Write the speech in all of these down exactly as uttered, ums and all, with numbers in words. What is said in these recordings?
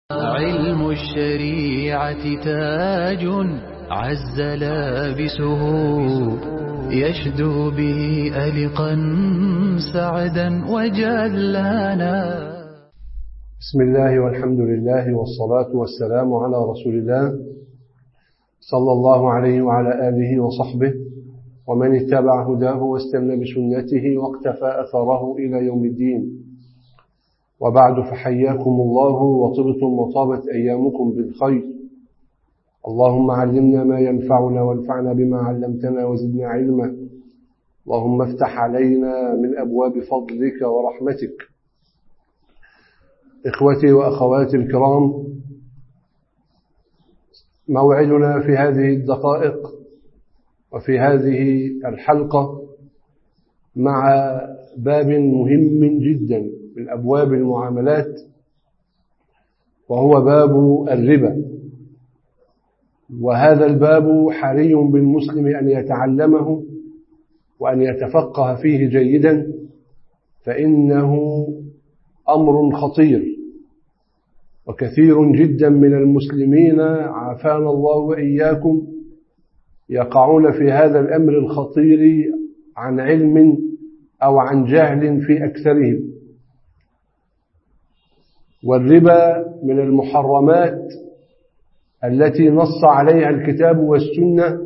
علم الشريعة تاج عز لابسه يشدو به ألقا سعدا وجلانا. بسم الله والحمد لله والصلاة والسلام على رسول الله صلى الله عليه وعلى آله وصحبه ومن اتبع هداه واستنى بسنته واقتفى أثره إلى يوم الدين. وبعد، فحياكم الله وطبتم وطابت أيامكم بالخير. اللهم علمنا ما ينفعنا وانفعنا بما علمتنا وزدنا علما. اللهم افتح علينا من أبواب فضلك ورحمتك. إخوتي وأخواتي الكرام، موعدنا في هذه الدقائق وفي هذه الحلقة مع باب مهم جدا من أبواب المعاملات، وهو باب الربا. وهذا الباب حري بالمسلم أن يتعلمه وأن يتفقه فيه جيدا، فإنه أمر خطير، وكثير جدا من المسلمين عافانا الله وإياكم يقعون في هذا الأمر الخطير عن علم أو عن جهل في أكثرهم. والربا من المحرمات التي نص عليها الكتاب والسنة،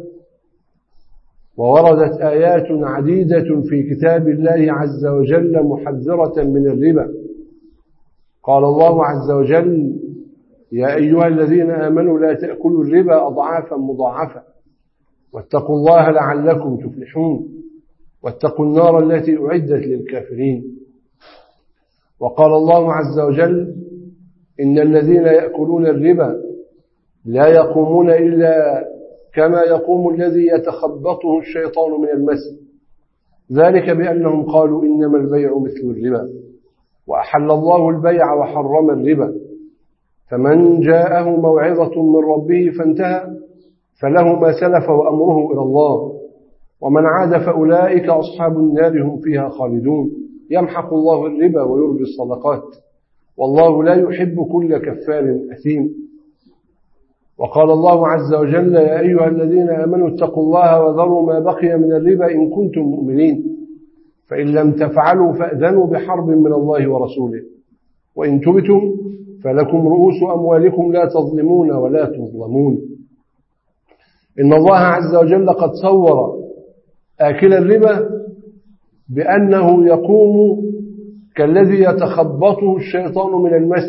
ووردت آيات عديدة في كتاب الله عز وجل محذرة من الربا. قال الله عز وجل: يا أيها الذين آمنوا لا تأكلوا الربا أضعافا مضاعفة واتقوا الله لعلكم تفلحون واتقوا النار التي أعدت للكافرين. وقال الله عز وجل: إن الذين يأكلون الربا لا يقومون إلا كما يقوم الذي يتخبطه الشيطان من المس، ذلك بأنهم قالوا إنما البيع مثل الربا وأحل الله البيع وحرم الربا، فمن جاءه موعظة من ربه فانتهى فله ما سلف وأمره إلى الله، ومن عاد فأولئك أصحاب النار هم فيها خالدون. يمحق الله الربا ويربي الصدقات والله لا يحب كل كفار أثيم. وقال الله عز وجل: يا أيها الذين آمنوا اتقوا الله وذروا ما بقي من الربا إن كنتم مؤمنين، فإن لم تفعلوا فأذنوا بحرب من الله ورسوله، وإن تبتم فلكم رؤوس أموالكم لا تظلمون ولا تظلمون. إن الله عز وجل قد صور آكل الربا بأنه يقوم كالذي يتخبطه الشيطان من المس،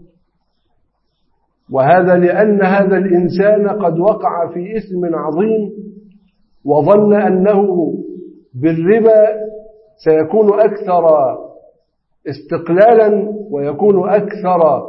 وهذا لأن هذا الإنسان قد وقع في إثم عظيم وظن أنه بالربا سيكون أكثر استقلالا ويكون أكثر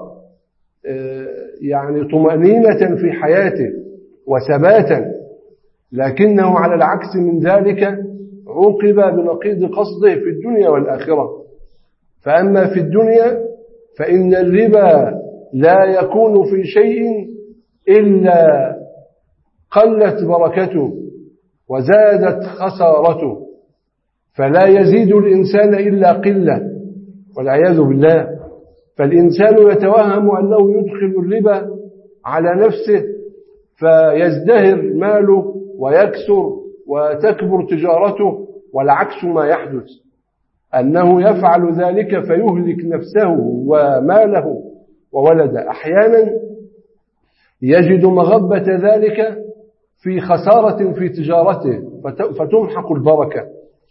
يعني طمأنينة في حياته وثباتا، لكنه على العكس من ذلك عوقب بنقيض قصده في الدنيا والآخرة. فأما في الدنيا فإن الربا لا يكون في شيء إلا قلت بركته وزادت خسارته، فلا يزيد الإنسان إلا قلة والعياذ بالله. فالإنسان يتوهم أنه يدخل الربا على نفسه فيزدهر ماله ويكسر وتكبر تجارته، والعكس ما يحدث، أنه يفعل ذلك فيهلك نفسه وماله وولده. أحيانا يجد مغبة ذلك في خسارة في تجارته فتمحق البركة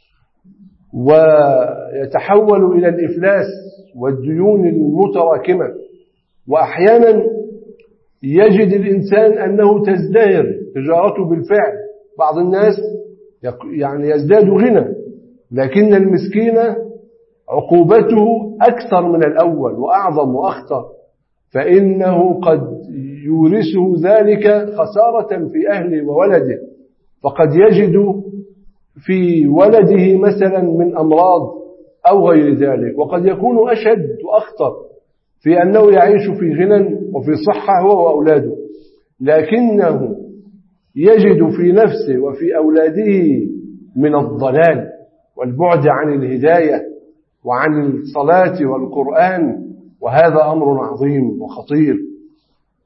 ويتحول إلى الإفلاس والديون المتراكمة. وأحيانا يجد الإنسان أنه تزدهر تجارته بالفعل. بعض الناس يعني يزداد غنى، لكن المسكين عقوبته أكثر من الأول وأعظم وأخطر، فإنه قد يورثه ذلك خسارة في أهله وولده، فقد يجد في ولده مثلا من أمراض أو غير ذلك، وقد يكون أشد وأخطر في أنه يعيش في غنى وفي صحة هو وأولاده، لكنه يجد في نفسه وفي أولاده من الضلال والبعد عن الهداية وعن الصلاة والقرآن، وهذا أمر عظيم وخطير.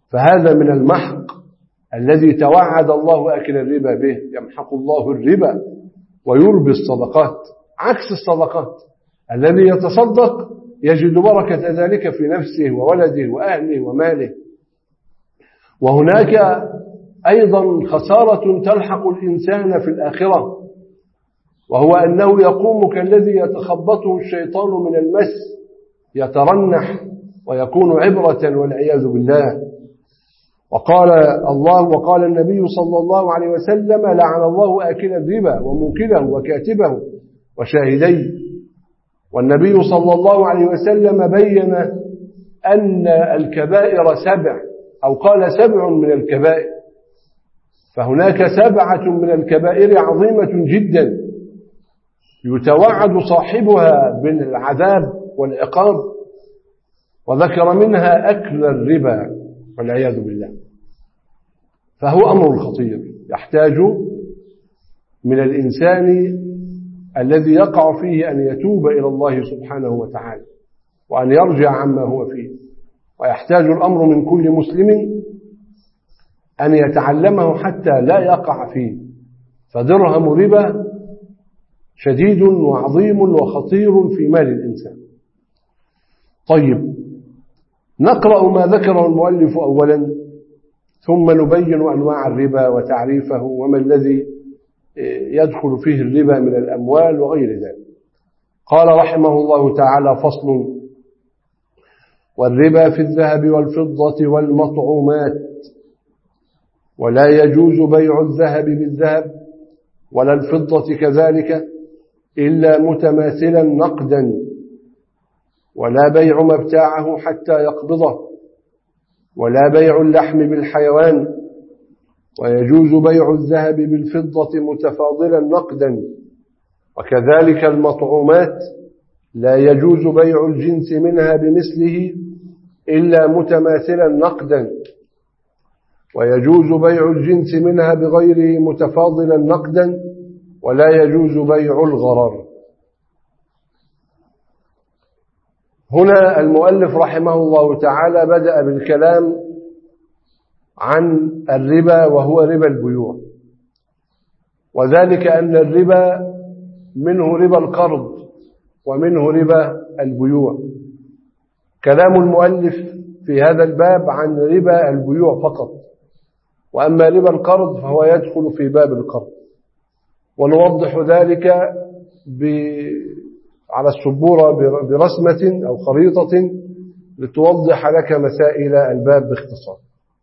فهذا من المحق الذي توعد الله أكل الربا به، يمحق الله الربا ويربي الصدقات، عكس الصدقات. الذي يتصدق يجد بركة ذلك في نفسه وولده وأهله وماله. وهناك أيضا خسارة تلحق الإنسان في الآخرة، وهو أنه يقوم كالذي يتخبطه الشيطان من المس، يترنح ويكون عبرة والعياذ بالله. وقال الله وقال النبي صلى الله عليه وسلم: لعن الله آكل الربا وموكله وكاتبه وشاهديه. والنبي صلى الله عليه وسلم بين أن الكبائر سبع، أو قال سبع من الكبائر، فهناك سبعة من الكبائر عظيمة جدا يتوعد صاحبها بالعذاب والعقاب، وذكر منها أكل الربا والعياذ بالله. فهو أمر خطير يحتاج من الإنسان الذي يقع فيه أن يتوب إلى الله سبحانه وتعالى وأن يرجع عما هو فيه. ويحتاج الأمر من كل مسلم أن يتعلمه حتى لا يقع فيه، فدرهم ربا شديد وعظيم وخطير في مال الإنسان. طيب، نقرأ ما ذكره المؤلف أولا، ثم نبين أنواع الربا وتعريفه وما الذي يدخل فيه الربا من الأموال وغير ذلك. قال رحمه الله تعالى: فصل: والربا في الذهب والفضة والمطعومات، ولا يجوز بيع الذهب بالذهب ولا الفضة كذلك إلا متماثلا نقدا، ولا بيع ما ابتاعه حتى يقبضه، ولا بيع اللحم بالحيوان، ويجوز بيع الذهب بالفضة متفاضلا نقدا، وكذلك المطعومات لا يجوز بيع الجنس منها بمثله إلا متماثلا نقدا، ويجوز بيع الجنس منها بغيره متفاضلا نقدا، ولا يجوز بيع الغرر. هنا المؤلف رحمه الله تعالى بدأ بالكلام عن الربا، وهو ربا البيوع، وذلك أن الربا منه ربا القرض ومنه ربا البيوع. كلام المؤلف في هذا الباب عن ربا البيوع فقط، وأما ربا القرض فهو يدخل في باب القرض، ونوضح ذلك على السبورة برسمة أو خريطة لتوضح لك مسائل الباب باختصار.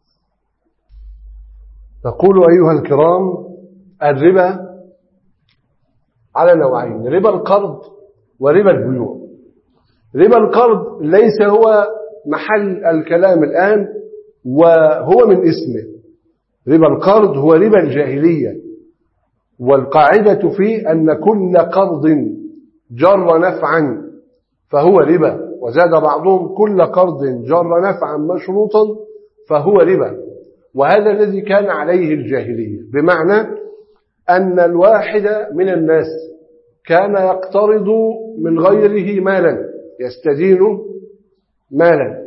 نقول أيها الكرام: الربا على نوعين: ربا القرض وربا البيوع. ربا القرض ليس هو محل الكلام الآن، وهو من اسمه. ربا القرض هو ربا الجاهلية، والقاعدة فيه أن كل قرض جر نفعا فهو ربا، وزاد بعضهم: كل قرض جر نفعا مشروطا فهو ربا. وهذا الذي كان عليه الجاهلية، بمعنى أن الواحد من الناس كان يقترض من غيره مالا، يستدين مالا،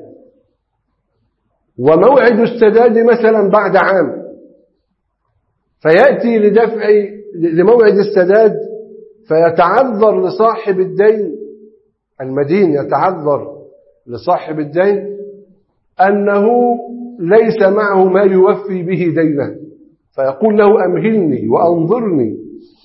وموعد السداد مثلا بعد عام، فيأتي لدفع لموعد السداد فيتعذر لصاحب الدين، المدين يتعذر لصاحب الدين أنه ليس معه ما يوفي به دينه، فيقول له: أمهلني وأنظرني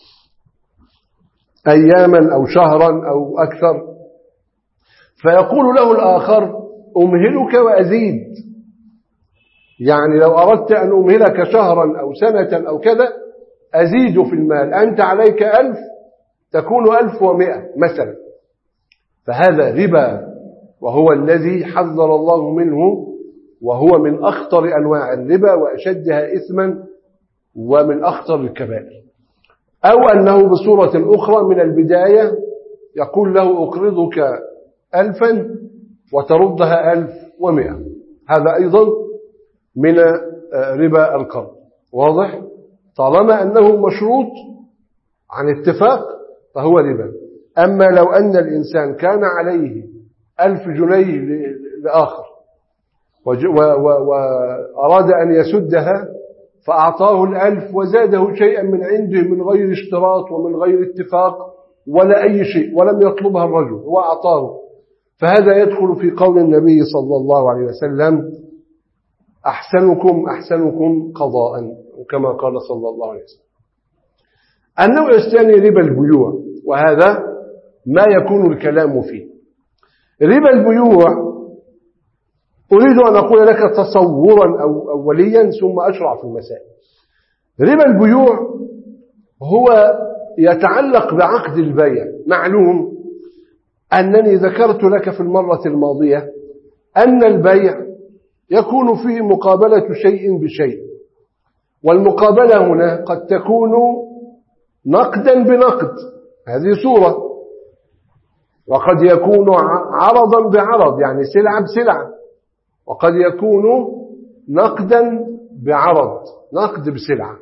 أياما أو شهرا أو أكثر، فيقول له الآخر: أمهلك وأزيد، يعني لو أردت أن أمهلك شهرا أو سنة أو كذا أزيد في المال، أنت عليك ألف تكون ألف ومئة مثلا. فهذا ربا، وهو الذي حذر الله منه، وهو من أخطر أنواع الربا وأشدها إثما ومن أخطر الكبائر. أو أنه بصورة أخرى من البداية يقول له: أقرضك ألفا وتردها ألف ومئة، هذا أيضا من ربا القرض. واضح؟ طالما أنه مشروط عن اتفاق فهو ربا. أما لو أن الإنسان كان عليه ألف جنيه لآخر وأراد أن يسدها فأعطاه الألف وزاده شيئا من عنده من غير اشتراط ومن غير اتفاق ولا أي شيء، ولم يطلبها الرجل وأعطاه. فهذا يدخل في قول النبي صلى الله عليه وسلم: أحسنكم أحسنكم قضاء، وكما قال صلى الله عليه وسلم. النوع الثاني ربا البيوع، وهذا ما يكون الكلام فيه. ربا البيوع أريد أن أقول لك تصورا أو أوليا ثم أشرع في المسائل. ربا البيوع هو يتعلق بعقد البيع. معلوم أنني ذكرت لك في المرة الماضية أن البيع يكون فيه مقابلة شيء بشيء، والمقابلة هنا قد تكون نقدا بنقد، هذه صورة، وقد يكون عرضا بعرض يعني سلعة بسلعة، وقد يكون نقدا بعرض نقد بسلعة.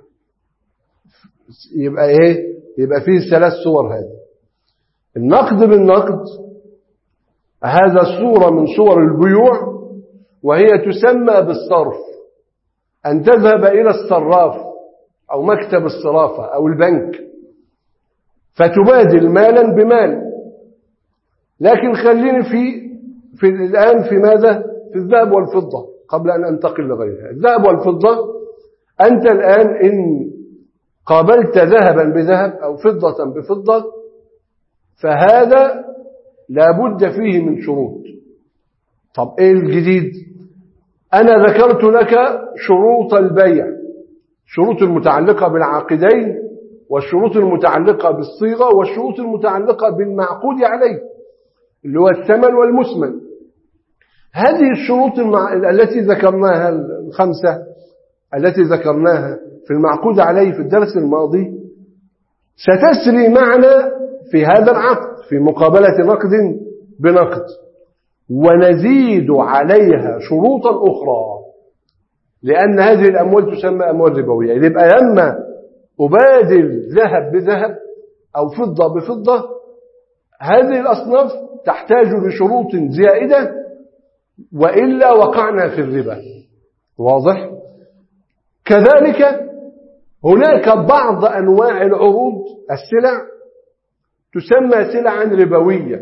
يبقى ايه؟ يبقى فيه ثلاث صور. هذه النقد بالنقد، هذا صورة من صور البيوع، وهي تسمى بالصرف. أن تذهب إلى الصراف أو مكتب الصرافة أو البنك فتبادل مالا بمال. لكن خليني في في الآن في ماذا؟ في الذهب والفضة قبل أن أنتقل لغيرها. الذهب والفضة، أنت الآن إن قابلت ذهبا بذهب أو فضة بفضة فهذا لابد فيه من شروط. طب إيه الجديد؟ أنا ذكرت لك شروط البيع، شروط المتعلقة بالعاقدين، والشروط المتعلقة بالصيغة، والشروط المتعلقة بالمعقود عليه اللي هو الثمن والمثمن. هذه الشروط المع... التي ذكرناها الخمسة التي ذكرناها في المعقود عليه في الدرس الماضي ستسري معنا في هذا العقد في مقابلة نقد بنقد، ونزيد عليها شروطا أخرى، لأن هذه الأموال تسمى أموال ربوية. يبقى لما أبادل ذهب بذهب أو فضة بفضة، هذه الأصناف تحتاج لشروط زائدة، وإلا وقعنا في الربا. واضح؟ كذلك هناك بعض أنواع العروض السلع تسمى سلعا ربوية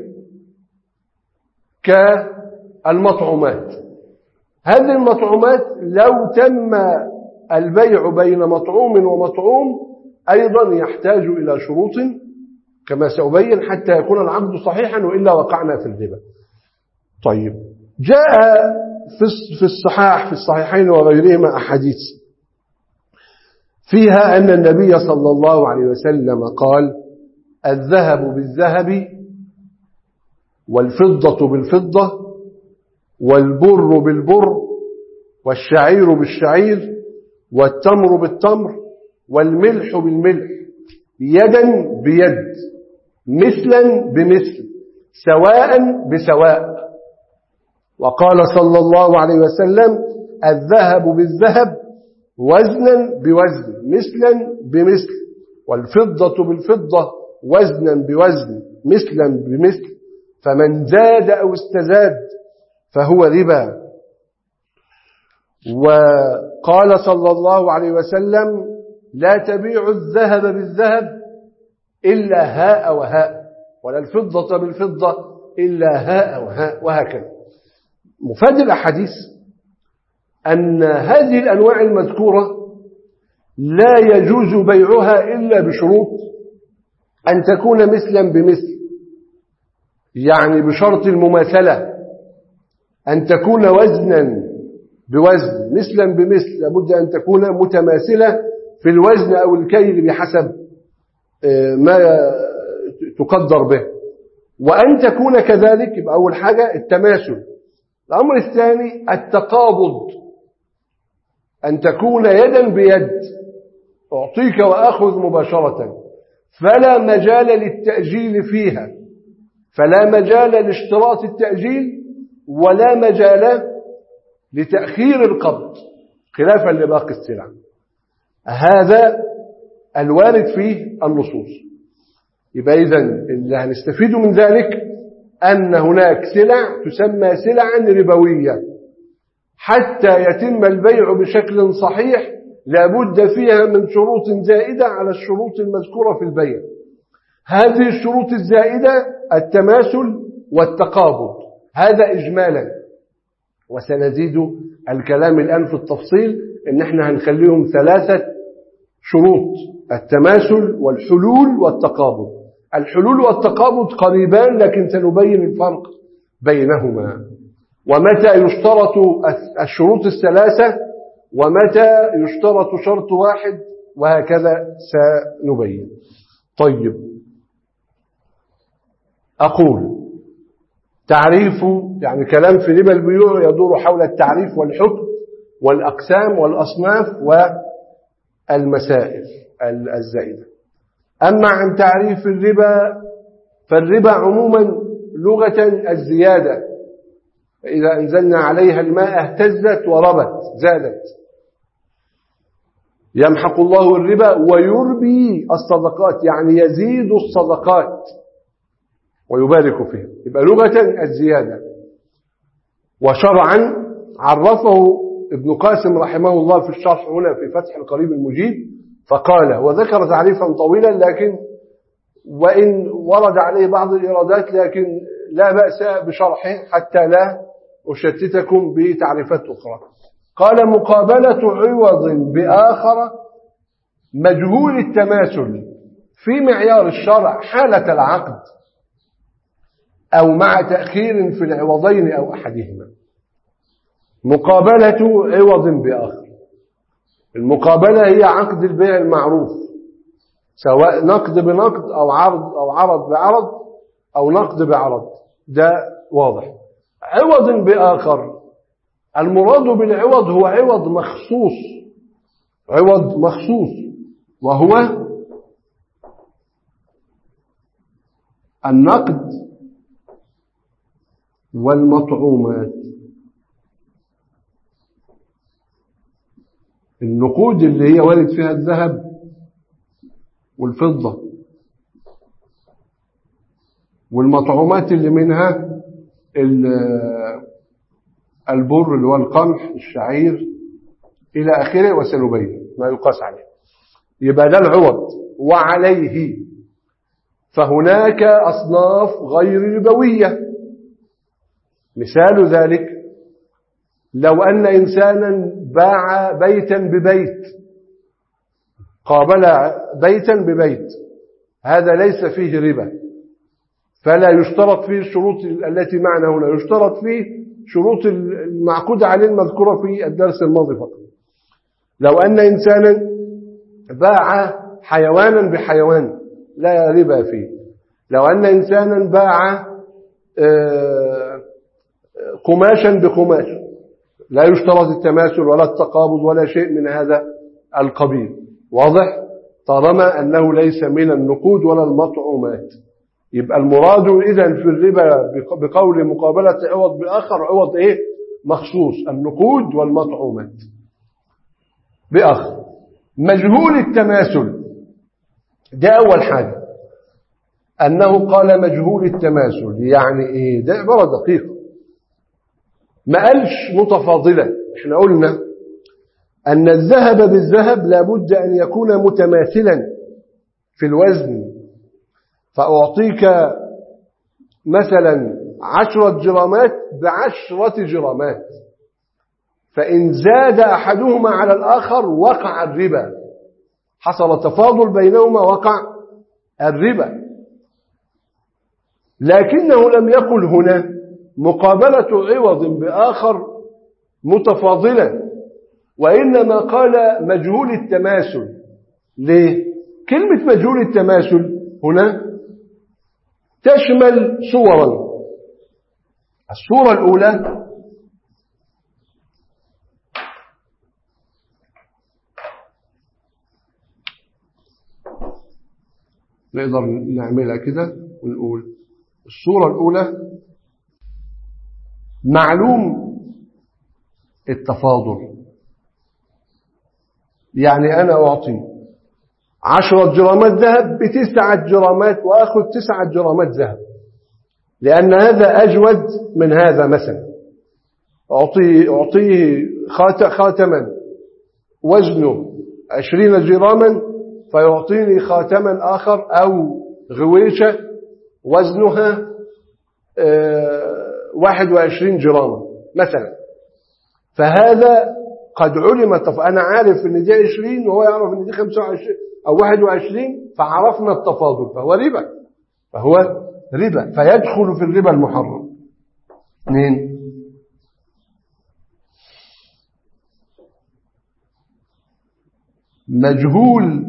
كالمطعومات. هذه المطعومات لو تم البيع بين مطعوم ومطعوم أيضا يحتاج إلى شروط كما سأبين حتى يكون العقد صحيحا، وإلا وقعنا في الربا. طيب، جاء في الصحاح في الصحيحين وغيرهما أحاديث فيها أن النبي صلى الله عليه وسلم قال: الذهب بالذهب، والفضة بالفضة، والبر بالبر، والشعير بالشعير، والتمر بالتمر، والملح بالملح، يدا بيد، مثلا بمثل، سواء بسواء. وقال صلى الله عليه وسلم: الذهب بالذهب، وزنا بوزن، مثلا بمثل، والفضة بالفضة، وزنا بوزن، مثلا بمثل، فمن زاد أو استزاد فهو ربا. وقال صلى الله عليه وسلم: لا تبيع الذهب بالذهب إلا هاء وهاء، ولا الفضة بالفضة إلا هاء وهاء، وهكذا. مفاد الأحاديث أن هذه الأنواع المذكورة لا يجوز بيعها إلا بشروط: أن تكون مثلا بمثل، يعني بشرط المماثلة، أن تكون وزنا بوزن، مثلا بمثل، لابد أن تكون متماثلة في الوزن أو الكيل بحسب ما تقدر به، وأن تكون كذلك. يبقى أول حاجة التماثل. الأمر الثاني التقابض، أن تكون يدا بيد، أعطيك وأخذ مباشرة، فلا مجال للتأجيل فيها، فلا مجال لاشتراط التأجيل، ولا مجال لتأخير القبض خلافا لباقي السلع. هذا الوارد فيه النصوص. يبقى إذن اللي هنستفيد من ذلك أن هناك سلع تسمى سلعا ربوية، حتى يتم البيع بشكل صحيح لابد فيها من شروط زائدة على الشروط المذكورة في البيع. هذه الشروط الزائدة التماثل والتقابض، هذا إجمالا، وسنزيد الكلام الآن في التفصيل إن احنا هنخليهم ثلاثة شروط: التماثل والحلول والتقابض. الحلول والتقابض قريبان لكن سنبين الفرق بينهما، ومتى يشترط الشروط الثلاثة ومتى يشترط شرط واحد، وهكذا سنبين. طيب، أقول تعريف، يعني كلام في ربا البيوع يدور حول التعريف والحكم والأقسام والأصناف والمسائل الزائدة. أما عن تعريف الربا فالربا عموما لغة الزيادة، إذا أنزلنا عليها الماء اهتزت وربت، زادت. يمحق الله الربا ويربي الصدقات، يعني يزيد الصدقات ويبارك فيها، يبقى لغة الزيادة. وشرعا عرفه ابن قاسم رحمه الله في الشرح هنا في فتح القريب المجيب، فقال، وذكر تعريفا طويلا لكن وإن ورد عليه بعض الإيرادات لكن لا بأس بشرحه حتى لا أشتتكم بتعريفات أخرى. قال: مقابلة عوض بآخر مجهول التماثل في معيار الشرع حالة العقد أو مع تأخير في العوضين أو أحدهما. مقابلة عوض بآخر، المقابلة هي عقد البيع المعروف، سواء نقد بنقد أو عرض أو عرض بعرض أو نقد بعرض، ده واضح. عوض بآخر، المراد بالعوض هو عوض مخصوص، عوض مخصوص، وهو النقد والمطعومات. النقود اللي هي وارد فيها الذهب والفضة، والمطعومات اللي منها البر اللي هو القمح، الشعير إلى آخره، وسنبين ما يقاس عليه. يبقى ده العوض. وعليه فهناك أصناف غير ربوية. مثال ذلك لو أن إنسانا باع بيتا ببيت، قابل بيتا ببيت، هذا ليس فيه ربا، فلا يشترط فيه الشروط التي معنا هنا، يشترط فيه شروط المعقود عليه المذكورة في الدرس الماضي فقط. لو أن إنسانا باع حيوانا بحيوان لا ربا فيه. لو أن إنسانا باع قماشا بقماش لا يشترط التماثل ولا التقابض ولا شيء من هذا القبيل، واضح؟ طالما أنه ليس من النقود ولا المطعومات. يبقى المراد إذن في الربا بقول مقابلة عوض بآخر عوض إيه؟ مخصوص، النقود والمطعومات بآخر. مجهول التماثل ده أول حاجة، أنه قال مجهول التماثل، يعني إيه؟ ده عبارة دقيقة، ما قالش متفاضلة. احنا قلنا أن الذهب بالذهب لابد أن يكون متماثلا في الوزن، فأعطيك مثلا عشرة جرامات بعشرة جرامات، فإن زاد أحدهما على الآخر وقع الربا، حصل تفاضل بينهما وقع الربا. لكنه لم يقل هنا مقابلة عوض بآخر متفاضلا، وإنما قال مجهول التماثل. ليه؟ كلمة مجهول التماثل هنا تشمل صورا. الصورة الأولى نقدر نعملها كده ونقول الصورة الأولى معلوم التفاضل، يعني أنا أعطي عشرة جرامات ذهب بتسعة جرامات وأخذ تسعة جرامات ذهب، لأن هذا أجود من هذا مثلا، أعطيه, أعطيه خاتما وزنه عشرين جراما فيعطيني خاتما آخر أو غويشة وزنها واحد وعشرين جراما مثلا. فهذا قد علم، أنا عارف أن دي عشرين وهو يعرف أن دي خمسة وعشرين أو واحد وعشرين، فعرفنا التفاضل، فهو ربا، فهو ربا فيدخل في الربا المحرم. اثنين، مجهول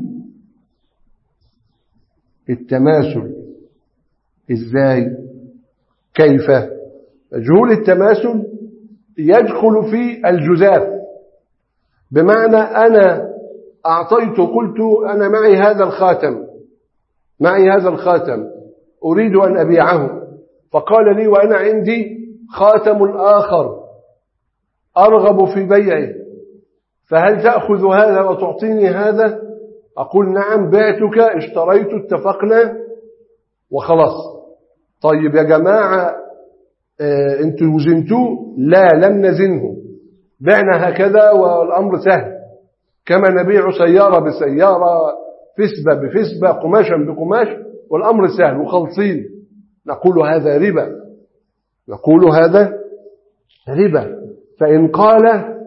التماثل. ازاي؟ كيف؟ مجهول التماثل يدخل في الجزاف، بمعنى أنا أعطيت، قلت أنا معي هذا الخاتم، معي هذا الخاتم أريد أن أبيعه، فقال لي وأنا عندي خاتم آخر أرغب في بيعه، فهل تأخذ هذا وتعطيني هذا؟ أقول نعم، بعتك، اشتريت، اتفقنا وخلاص. طيب يا جماعة اه انتوا وزنتوه؟ لا، لم نزنه، بعنا هكذا والأمر سهل، كما نبيع سيارة بسيارة، فسبة بفسبة، قماشا بقماش، والأمر سهل وخلصين. نقول هذا ربا، نقول هذا ربا. فإن قال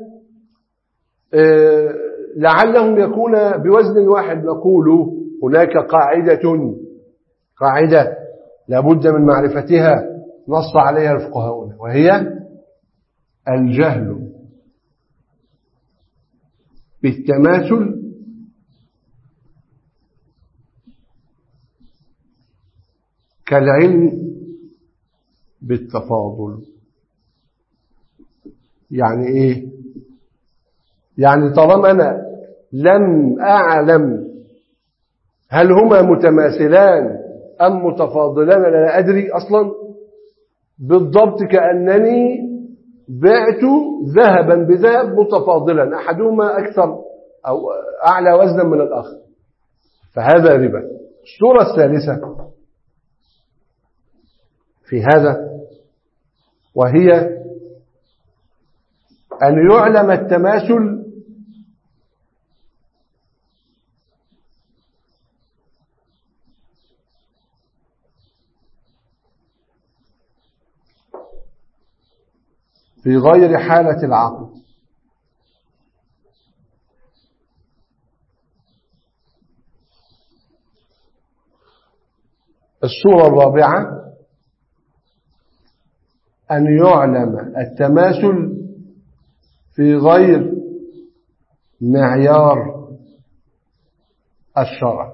اه لعلهم يكون بوزن واحد، نقول هناك قاعدة قاعدة لابد من معرفتها نص عليها الفقهاء، وهي الجهل بالتماثل كالعلم بالتفاضل. يعني ايه؟ يعني طالما انا لم اعلم هل هما متماثلان ام متفاضلان، لا ادري اصلا بالضبط، كأنني بعت ذهبا بذهب متفاضلا، احدهما اكثر او اعلى وزنا من الاخر، فهذا ربا. الصورة الثالثة في هذا وهي أن يعلم التماثل في غير حالة العقد. الصورة الرابعة أن يعلم التماثل في غير معيار الشرع.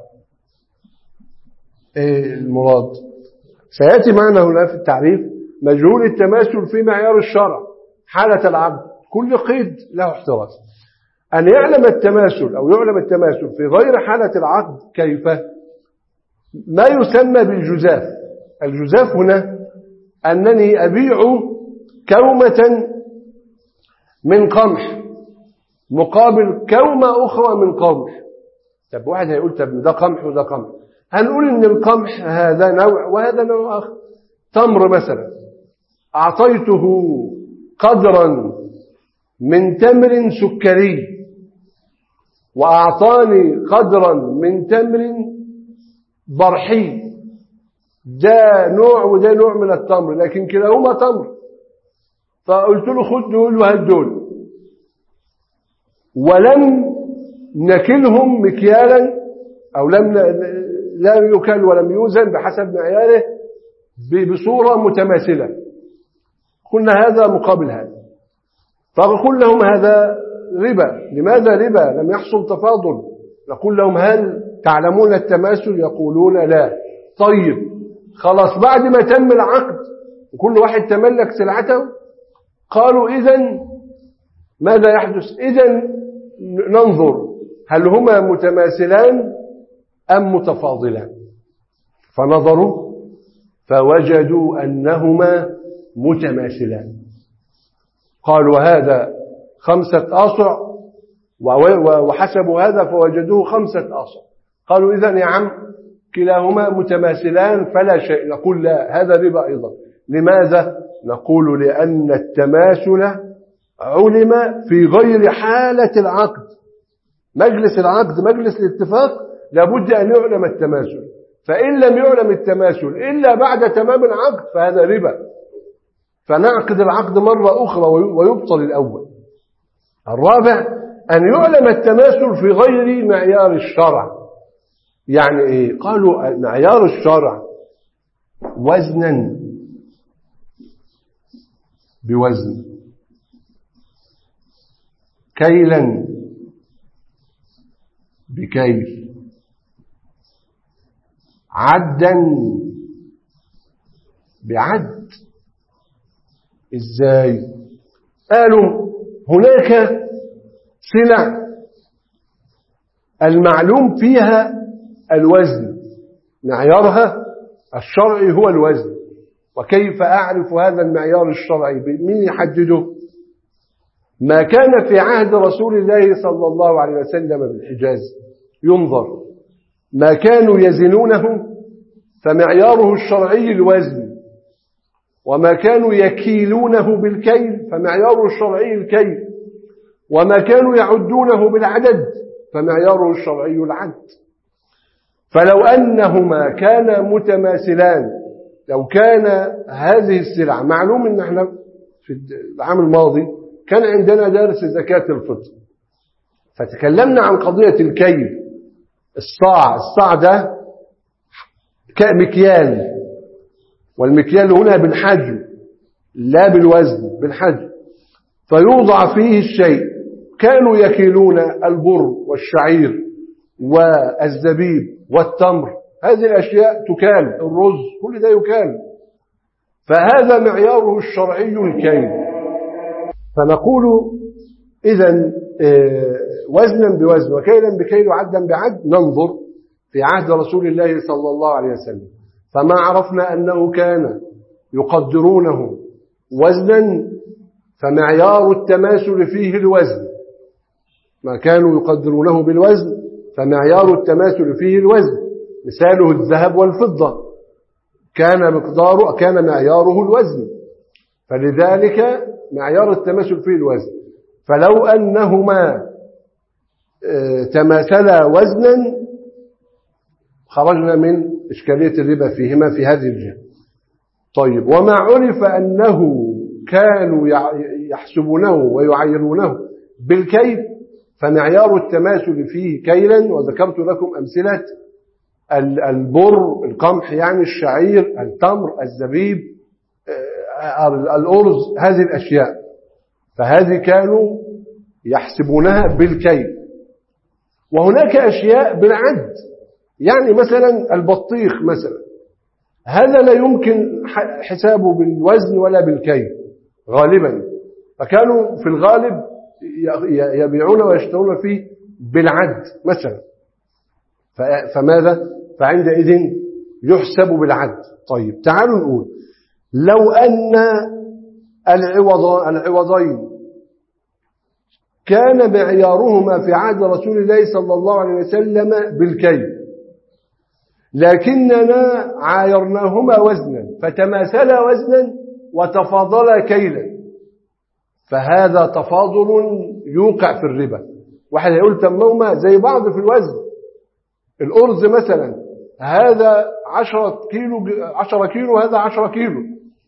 ايه المراد؟ سيأتي معنا هنا في التعريف مجهول التماثل في معيار الشرع حالة العبد، كل قيد له احتراز. أن يعلم التماثل أو يعلم التماثل في غير حالة العقد. كيف؟ ما يسمى بالجزاف. الجزاف هنا أنني أبيع كومة من قمح مقابل كومة أخرى من قمح. طب واحد هيقول طب ده قمح وده قمح، هنقول إن القمح هذا نوع وهذا نوع آخر. تمر مثلا أعطيته قدرا من تمر سكري وأعطاني قدرا من تمر برحي، ده نوع وده نوع من التمر، لكن كلاهما تمر، فقلت له خد دول وهات دول، ولم نكلهم مكيالا أو لم لا يكل ولم يوزن بحسب معياره بصورة متماثلة، قلنا هذا مقابل هذا، فقل لهم هذا ربا. لماذا ربا؟ لم يحصل تفاضل. نقول لهم هل تعلمون التماثل؟ يقولون لا. طيب خلاص، بعد ما تم العقد وكل واحد تملك سلعته، قالوا إذن ماذا يحدث؟ إذن ننظر هل هما متماثلان أم متفاضلان. فنظروا فوجدوا أنهما متماثلان. قالوا هذا خمسة آصع وحسبوا هذا فوجدوه خمسة آصع. قالوا إذن يا عم كلاهما متماثلان فلا شيء. نقول لا، هذا ربا أيضا. لماذا؟ نقول لأن التماثل علم في غير حالة العقد. مجلس العقد مجلس الاتفاق لابد أن يعلم التماثل، فإن لم يعلم التماثل إلا بعد تمام العقد فهذا ربا، فنعقد العقد مرة أخرى ويبطل الأول. الرابع أن يعلم التماثل في غير معيار الشرع. يعني إيه؟ قالوا معيار الشرع وزنا بوزن، كيلا بكيل، عدا بعد. إزاي؟ قالوا هناك سلع المعلوم فيها الوزن، معيارها الشرعي هو الوزن. وكيف أعرف هذا المعيار الشرعي؟ مين يحدده؟ ما كان في عهد رسول الله صلى الله عليه وسلم بالحجاز ينظر، ما كانوا يزنونه فمعياره الشرعي الوزن، وما كانوا يكيلونه بالكيل فمعياره الشرعي الكيل، وما كانوا يعدونه بالعدد فمعياره الشرعي العد. فلو أنهما كانا متماثلان، لو كان هذه السلع معلوم ان احنا في العام الماضي كان عندنا درس زكاة الفطر، فتكلمنا عن قضية الكيل. الصاع الصاع ده كمكيال، والمكيال هنا بالحجم لا بالوزن، بالحجم، فيوضع فيه الشيء. كانوا يكيلون البر والشعير والزبيب والتمر، هذه الأشياء تكال، الرز كل ده يكال، فهذا معياره الشرعي الكيل. فنقول إذن وزنا بوزن وكيلا بكيل وعدا بعد. ننظر في عهد رسول الله صلى الله عليه وسلم، فما عرفنا أنه كان يقدرونه وزنا فمعيار التماثل فيه الوزن، ما كانوا يقدرونه بالوزن فمعيار التماثل فيه الوزن. مثاله الذهب والفضة، كان مقداره كان معياره الوزن، فلذلك معيار التماثل فيه الوزن. فلو أنهما تماثلا وزنا خرجنا من إشكالية الربا فيهما في هذه الجهة. طيب، وما عرف أنه كانوا يحسبونه ويعيرونه بالكيل فمعيار التماثل فيه كيلا. وذكرت لكم أمثلة البر، القمح يعني، الشعير، التمر، الزبيب، الأرز، هذه الأشياء، فهذه كانوا يحسبونها بالكيل. وهناك أشياء بالعد، يعني مثلا البطيخ مثلا، هذا لا يمكن حسابه بالوزن ولا بالكيل غالبا، فكانوا في الغالب يبيعون ويشترون فيه بالعد مثلا، فماذا؟ فعندئذ يحسب بالعد. طيب، تعالوا نقول لو أن العوض العوضين كان معيارهما في عهد رسول الله صلى الله عليه وسلم بالكيل، لكننا عايرناهما وزنا فتماثلا وزنا وتفاضلا كيلا، فهذا تفاضل يوقع في الربا. واحد يقول تمهما زي بعض في الوزن، الأرز مثلا هذا عشرة كيلو عشرة كيلو، هذا عشرة كيلو،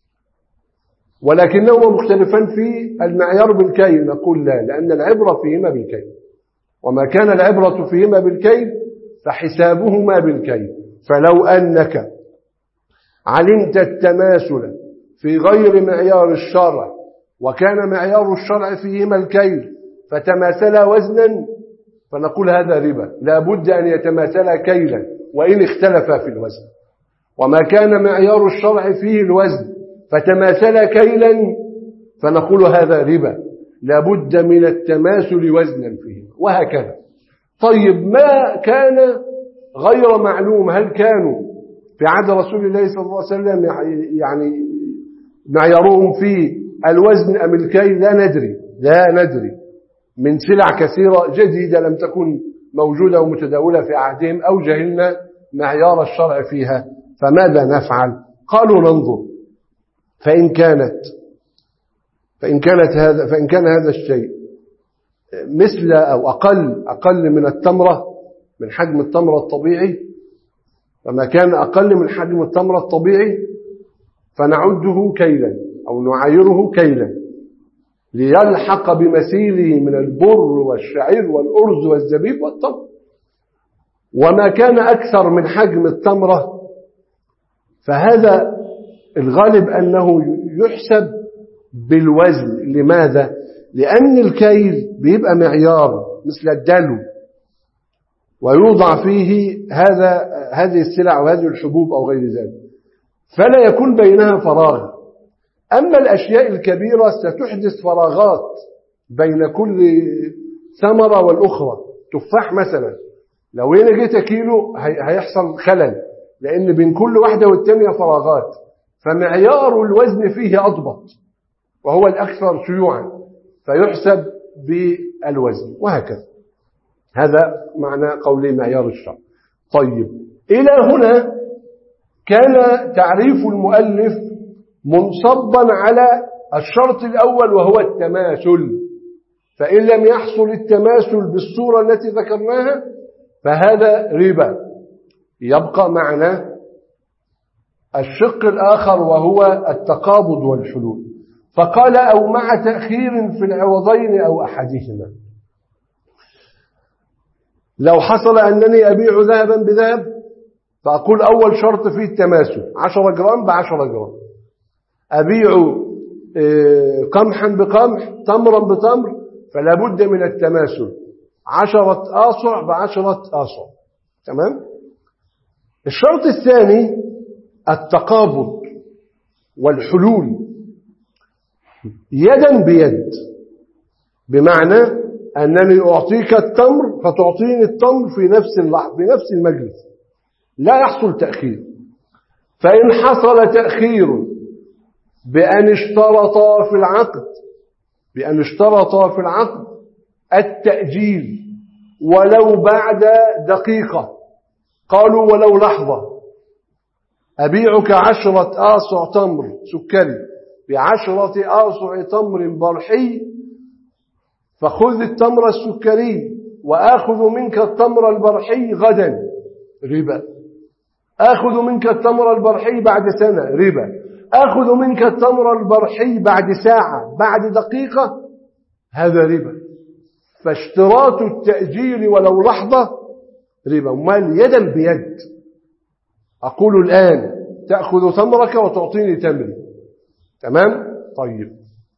ولكنهما مختلفان في المعيار بالكيل. نقول لا، لأن العبرة فيهما بالكيل، وما كان العبرة فيهما بالكيل فحسابهما بالكيل. فلو أنك علمت التماثل في غير معيار الشرع وكان معيار الشرع فيهما الكيل فتماثلا وزنا فنقول هذا ربا، لا بد أن يتماثلا كيلا وإن اختلفا في الوزن. وما كان معيار الشرع فيه الوزن فتماثلا كيلا فنقول هذا ربا، لا بد من التماثل وزنا فيه، وهكذا. طيب، ما كان غير معلوم، هل كانوا في عهد رسول الله صلى الله عليه وسلم يعني معيارهم في الوزن أم الكيل؟ لا ندري، لا ندري من سلع كثيرة جديدة لم تكن موجودة ومتداولة في عهدهم، أو جهلنا معيار الشرع فيها، فماذا نفعل؟ قالوا ننظر، فإن كانت فإن كانت هذا فإن كان هذا الشيء مثل أو أقل أقل من التمرة من حجم التمرة الطبيعي، فما كان أقل من حجم التمرة الطبيعي فنعده كيلا أو نعايره كيلا ليلحق بمثيله من البر والشعير والأرز والزبيب والتمر. وما كان أكثر من حجم التمرة فهذا الغالب أنه يحسب بالوزن. لماذا؟ لأن الكيل بيبقى معيار مثل الدلو ويوضع فيه هذا هذه السلع وهذه الحبوب أو غير ذلك، فلا يكون بينها فراغ. أما الأشياء الكبيرة ستحدث فراغات بين كل ثمرة والأخرى. تفاح مثلا لو أنا جيت كيلو هيحصل خلل، لأن بين كل واحدة والتانية فراغات، فمعيار الوزن فيه أضبط وهو الأكثر شيوعا فيحسب بالوزن، وهكذا. هذا معنى قولي معيار الشرع. طيب، إلى هنا كان تعريف المؤلف منصبا على الشرط الأول وهو التماثل، فإن لم يحصل التماثل بالصورة التي ذكرناها فهذا ربا. يبقى معنا الشق الآخر وهو التقابض والحلول، فقال أو مع تأخير في العوضين أو أحدهما. لو حصل أنني أبيع ذهبا بذهب فأقول أول شرط فيه التماثل، عشرة جرام بعشرة جرام. أبيع قمحا بقمح، تمرا بتمر، فلا بد من التماثل، عشرة آصع بعشرة آصع. تمام؟ الشرط الثاني التقابض والحلول يدا بيد، بمعنى أنني أعطيك التمر فتعطيني التمر في نفس اللحظة في نفس المجلس، لا يحصل تأخير. فإن حصل تأخير بأن اشترطا في العقد بأن اشترطا في العقد التأجيل ولو بعد دقيقة، قالوا ولو لحظة، أبيعك عشرة آصع تمر سكري بعشرة آصع تمر برحي، فخذ التمر السكري وآخذ منك التمر البرحي غدا، ربا. آخذ منك التمر البرحي بعد سنة، ربا. آخذ منك التمر البرحي بعد ساعة، بعد دقيقة، هذا ربا. فاشتراط التأجيل ولو لحظة ربا. مال يدا بيد، أقول الآن تأخذ تمرك وتعطيني تمري. تمام؟ طيب،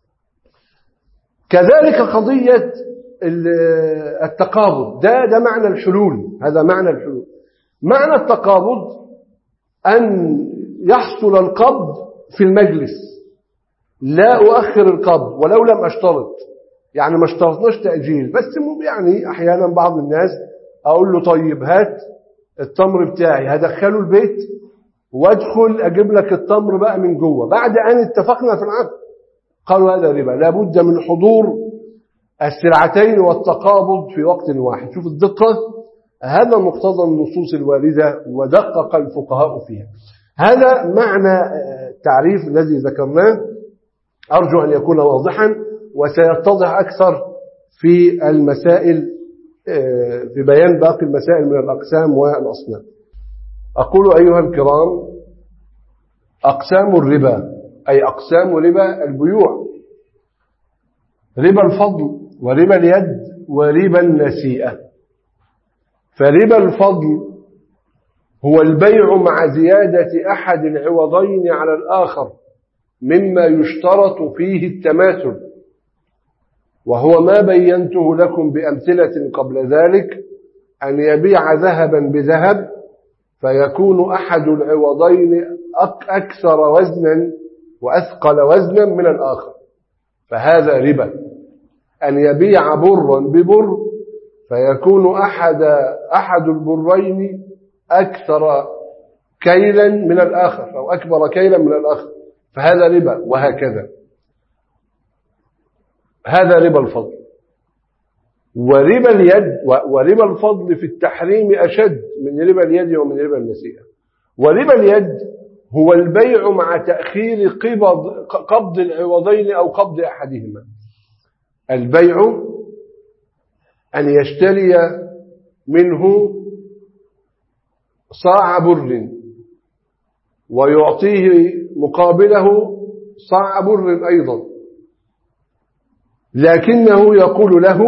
كذلك قضية التقابض، ده ده معنى الحلول. هذا معنى الحلول. معنى التقابض أن يحصل القبض في المجلس، لا أؤخر القبض ولو لم أشترط. يعني ما اشترطناش تأجيل، بس يعني أحيانا بعض الناس أقول له طيب هات التمر بتاعي هدخله البيت وادخل أجيب لك التمر بقى من جوه بعد أن اتفقنا في العقد، قالوا هذا ربا. لابد من حضور السلعتين والتقابض في وقت واحد. شوف الدقة، هذا مقتضى النصوص الواردة ودقق الفقهاء فيها. هذا معنى التعريف الذي ذكرناه، أرجو أن يكون واضحا وسيتضح أكثر في المسائل، في بيان باقي المسائل من الأقسام والأصناف. أقول أيها الكرام، أقسام الربا أي أقسام ربا البيوع: ربا الفضل وربا اليد وربا النسيئة. فربا الفضل هو البيع مع زيادة أحد العوضين على الآخر مما يشترط فيه التماثل، وهو ما بينته لكم بأمثلة قبل ذلك، أن يبيع ذهبا بذهب فيكون أحد العوضين أكثر وزنا وأثقل وزنا من الآخر، فهذا ربا. أن يبيع برا ببر فيكون أحد أحد البرين أكثر كيلا من الآخر أو أكبر كيلا من الآخر، فهذا ربا. وهكذا هذا ربا الفضل. وربا اليد وربا الفضل في التحريم أشد من ربا اليد ومن ربا النسيئة. وربا اليد هو البيع مع تأخير قبض, قبض العوضين أو قبض أحدهما. البيع أن يشتري منه صاع بر ويعطيه مقابله صاع بر أيضا، لكنه يقول له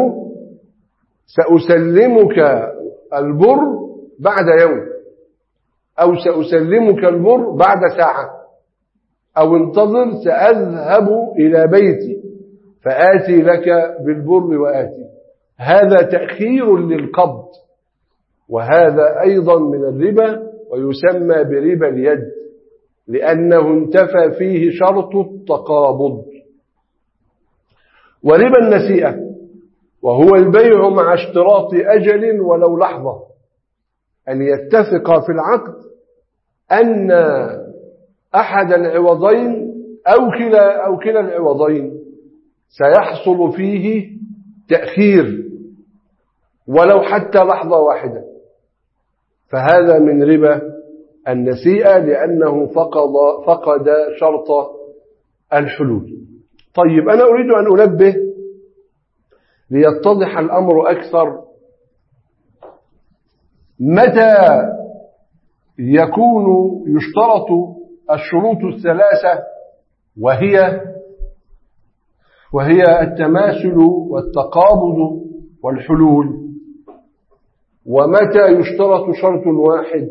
سأسلمك البر بعد يوم، أو سأسلمك البر بعد ساعة، أو انتظر سأذهب إلى بيتي فآتي لك بالبر وآتي. هذا تأخير للقبض، وهذا أيضا من الربا ويسمى بربا اليد، لأنه انتفى فيه شرط التقابض. وربا النسيئة وهو البيع مع اشتراط أجل ولو لحظة، أن يتفق في العقد أن أحد العوضين أو كلا أو كلا العوضين سيحصل فيه تأخير ولو حتى لحظة واحدة، فهذا من ربا النسيئة لأنه فقد فقد شرط الحلول. طيب، أنا أريد أن أنبه ليتضح الأمر أكثر، متى يكون يشترط الشروط الثلاثة وهي وهي التماثل والتقابض والحلول، ومتى يشترط شرط واحد؟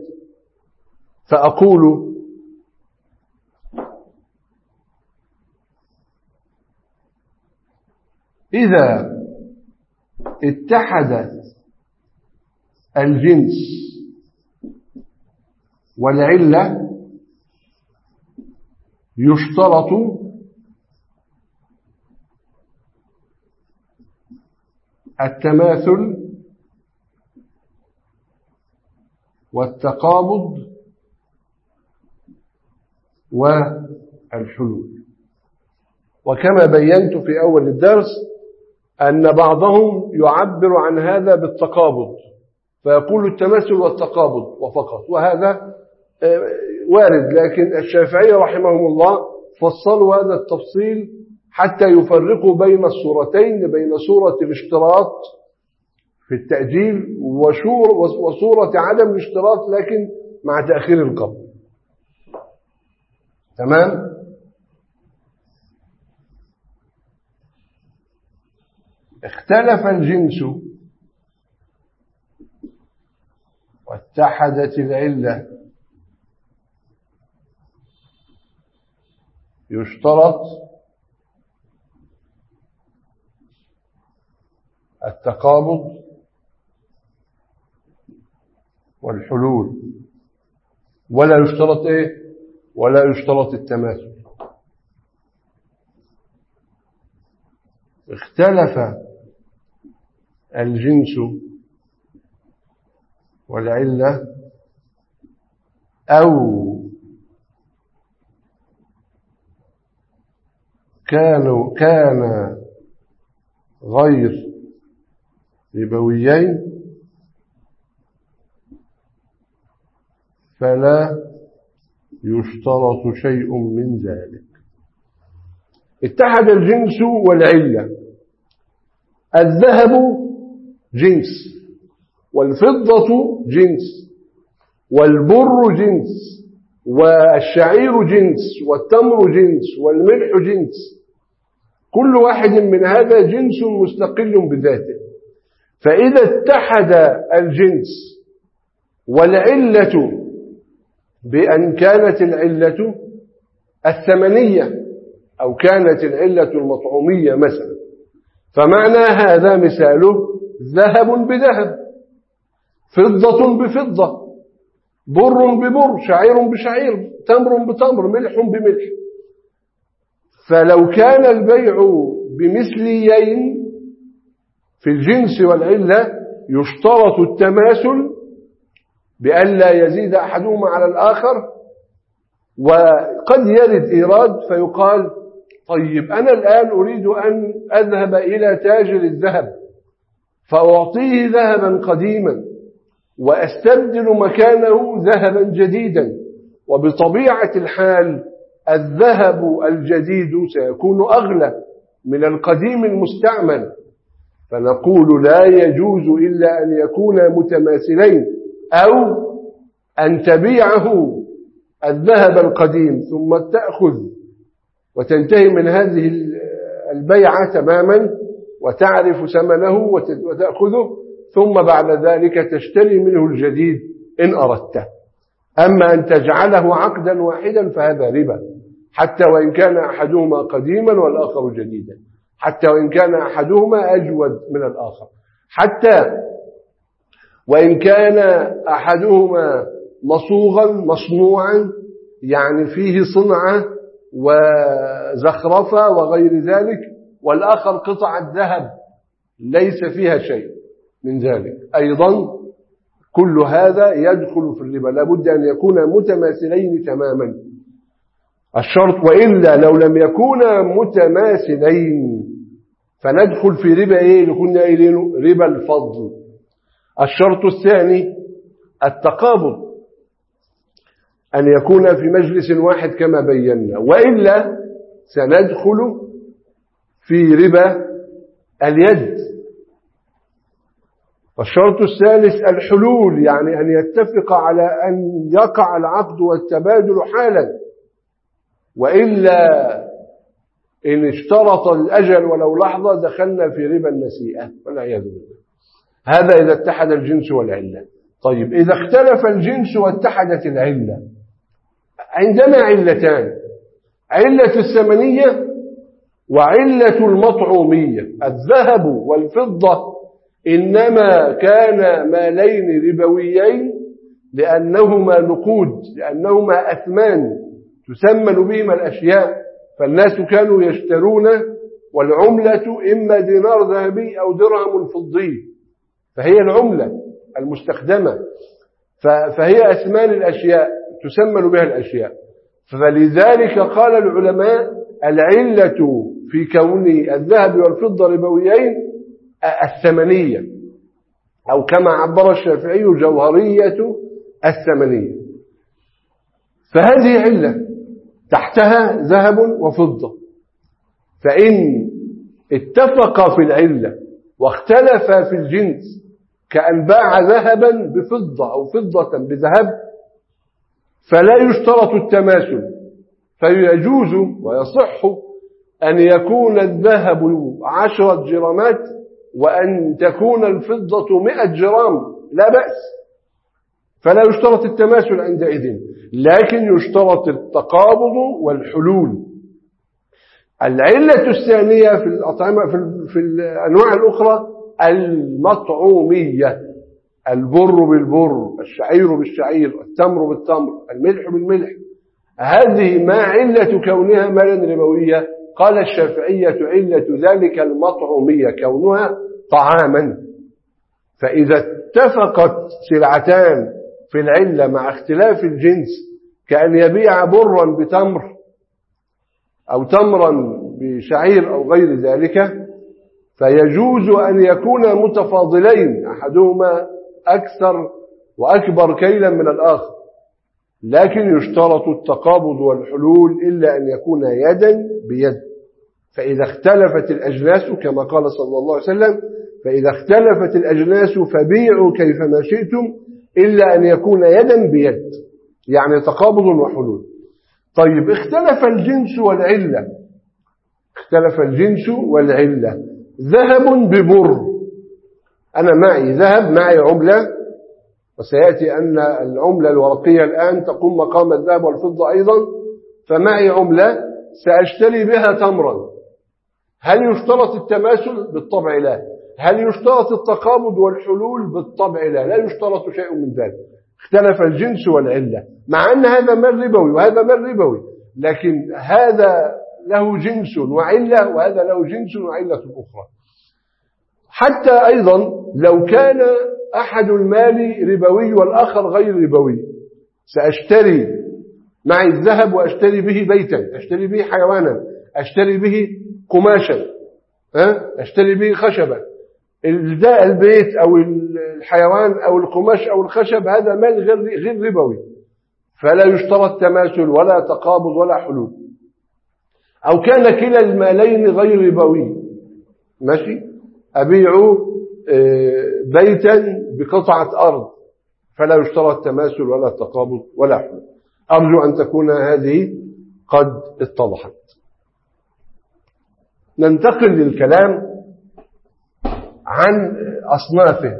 فأقول إذا اتحد الجنس والعلة يشترط التماثل والتقابض والحلول. وكما بينت في أول الدرس أن بعضهم يعبر عن هذا بالتقابض فيقول التماثل والتقابض وفقط، وهذا وارد، لكن الشافعية رحمهم الله فصلوا هذا التفصيل حتى يفرقوا بين الصورتين، بين صورة الاشتراط في التأجيل وصورة عدم الاشتراط لكن مع تأخير القبض. تمام؟ اختلف الجنس واتحدت العلة يشترط التقابض والحلول، ولا يشترط ايه ولا يشترط التماثل. اختلف الجنس والعلة أو كانوا كان غير ربويين فلا يشترط شيء من ذلك. اتحد الجنس والعلة، الذهب جنس والفضة جنس والبر جنس والشعير جنس والتمر جنس والملح جنس، كل واحد من هذا جنس مستقل بذاته. فإذا اتحد الجنس والعلة بأن كانت العلة الثمنية أو كانت العلة المطعومية مثلا، فمعنى هذا مثاله ذهب بذهب، فضة بفضة، بر ببر، شعير بشعير، تمر بتمر، ملح بملح. فلو كان البيع بمثليين في الجنس والعلة يشترط التماثل بأن لا يزيد أحدهما على الآخر، وقد يرد إيراد فيقال طيب أنا الآن أريد أن أذهب إلى تاجر الذهب فأعطيه ذهبا قديما وأستبدل مكانه ذهبا جديدا، وبطبيعة الحال الذهب الجديد سيكون أغلى من القديم المستعمل، فنقول لا يجوز إلا أن يكون متماثلين، أو أن تبيعه الذهب القديم ثم تأخذ وتنتهي من هذه البيعة تماما وتعرف ثمنه وتأخذه، ثم بعد ذلك تشتري منه الجديد إن أردته. أما أن تجعله عقدا واحدا فهذا ربا، حتى وإن كان أحدهما قديما والآخر جديدا، حتى وإن كان أحدهما أجود من الآخر، حتى وإن كان أحدهما مصوغا مصنوعا يعني فيه صنعة وزخرفة وغير ذلك، والآخر قطعة ذهب ليس فيها شيء من ذلك، أيضا كل هذا يدخل في الربا. لابد أن يكون متماثلين تماما الشرط، وإلا لو لم يكونا متماثلين فندخل في ربا إيه اللي كنا قايلينه؟ ربا الفضل. الشرط الثاني التقابض، أن يكون في مجلس واحد كما بينا، وإلا سندخل في ربا اليد. والشرط الثالث الحلول، يعني أن يتفق على أن يقع العقد والتبادل حالا، وإلا إن اشترط الأجل ولو لحظة دخلنا في ربا النسيئة والعياذ بالله. هذا إذا اتحد الجنس والعلة. طيب إذا اختلف الجنس واتحدت العلة، عندنا علتان: علة الثمنية وعلة المطعومية. الذهب والفضة إنما كان مالين ربويين لأنهما نقود، لأنهما أثمان تثمن بهما الأشياء، فالناس كانوا يشترون، والعملة إما دينار ذهبي أو درهم فضي، فهي العملة المستخدمة، فهي أثمان الأشياء تثمن بها الأشياء. فلذلك قال العلماء العلة في كون الذهب والفضة ربويين الثمنية، أو كما عبر الشافعي جوهرية الثمنية. فهذه علة تحتها ذهب وفضة، فإن اتفق في العلة واختلف في الجنس كأن باع ذهبا بفضة أو فضة بذهب فلا يشترط التماثل، فيجوز ويصح أن يكون الذهب عشرة جرامات وأن تكون الفضة مئة جرام، لا بأس، فلا يشترط التماثل عندئذ، لكن يشترط التقابض والحلول. العلة الثانية في الأطعمة في الأنواع الأخرى المطعومية: البر بالبر، الشعير بالشعير، التمر بالتمر، الملح بالملح. هذه ما علة كونها مالا ربوية؟ قال الشافعية علة ذلك المطعومية، كونها طعاما. فإذا اتفقت سلعتان في العلة مع اختلاف الجنس، كأن يبيع برا بتمر أو تمرا بشعير أو غير ذلك، فيجوز أن يكون متفاضلين، أحدهما أكثر وأكبر كيلا من الآخر، لكن يشترط التقابض والحلول إلا أن يكون يدا بيد. فإذا اختلفت الأجناس كما قال صلى الله عليه وسلم: فإذا اختلفت الأجناس فبيعوا كيفما شئتم إلا أن يكون يدا بيد، يعني تقابض وحلول. طيب اختلف الجنس والعلة، اختلف الجنس والعلة. ذهب ببر، أنا معي ذهب، معي عملة، وسيأتي أن العملة الورقية الآن تقوم مقام الذهب والفضة أيضا، فمعي عملة سأشتري بها تمرا. هل يشترط التماثل؟ بالطبع لا. هل يشترط التقابض والحلول؟ بالطبع لا، لا يشترط شيء من ذلك. اختلف الجنس والعلة، مع أن هذا مال ربوي وهذا مال ربوي، لكن هذا له جنس وعلة وهذا له جنس وعلة أخرى. حتى أيضا لو كان أحد المال ربوي والآخر غير ربوي، سأشتري معي الذهب وأشتري به بيتا، أشتري به حيوانا، أشتري به قماشا، أشتري به خشبا. البيت أو الحيوان أو القماش أو الخشب هذا مال غير ربوي، فلا يشترط تماثل ولا تقابض ولا حلول. أو كان كلا المالين غير ربوي، ماشي، أبيع بيتا بقطعة أرض فلا يشترط تماثل ولا تقابض ولا حلول. أرجو أن تكون هذه قد اتضحت. ننتقل للكلام عن أصنافه.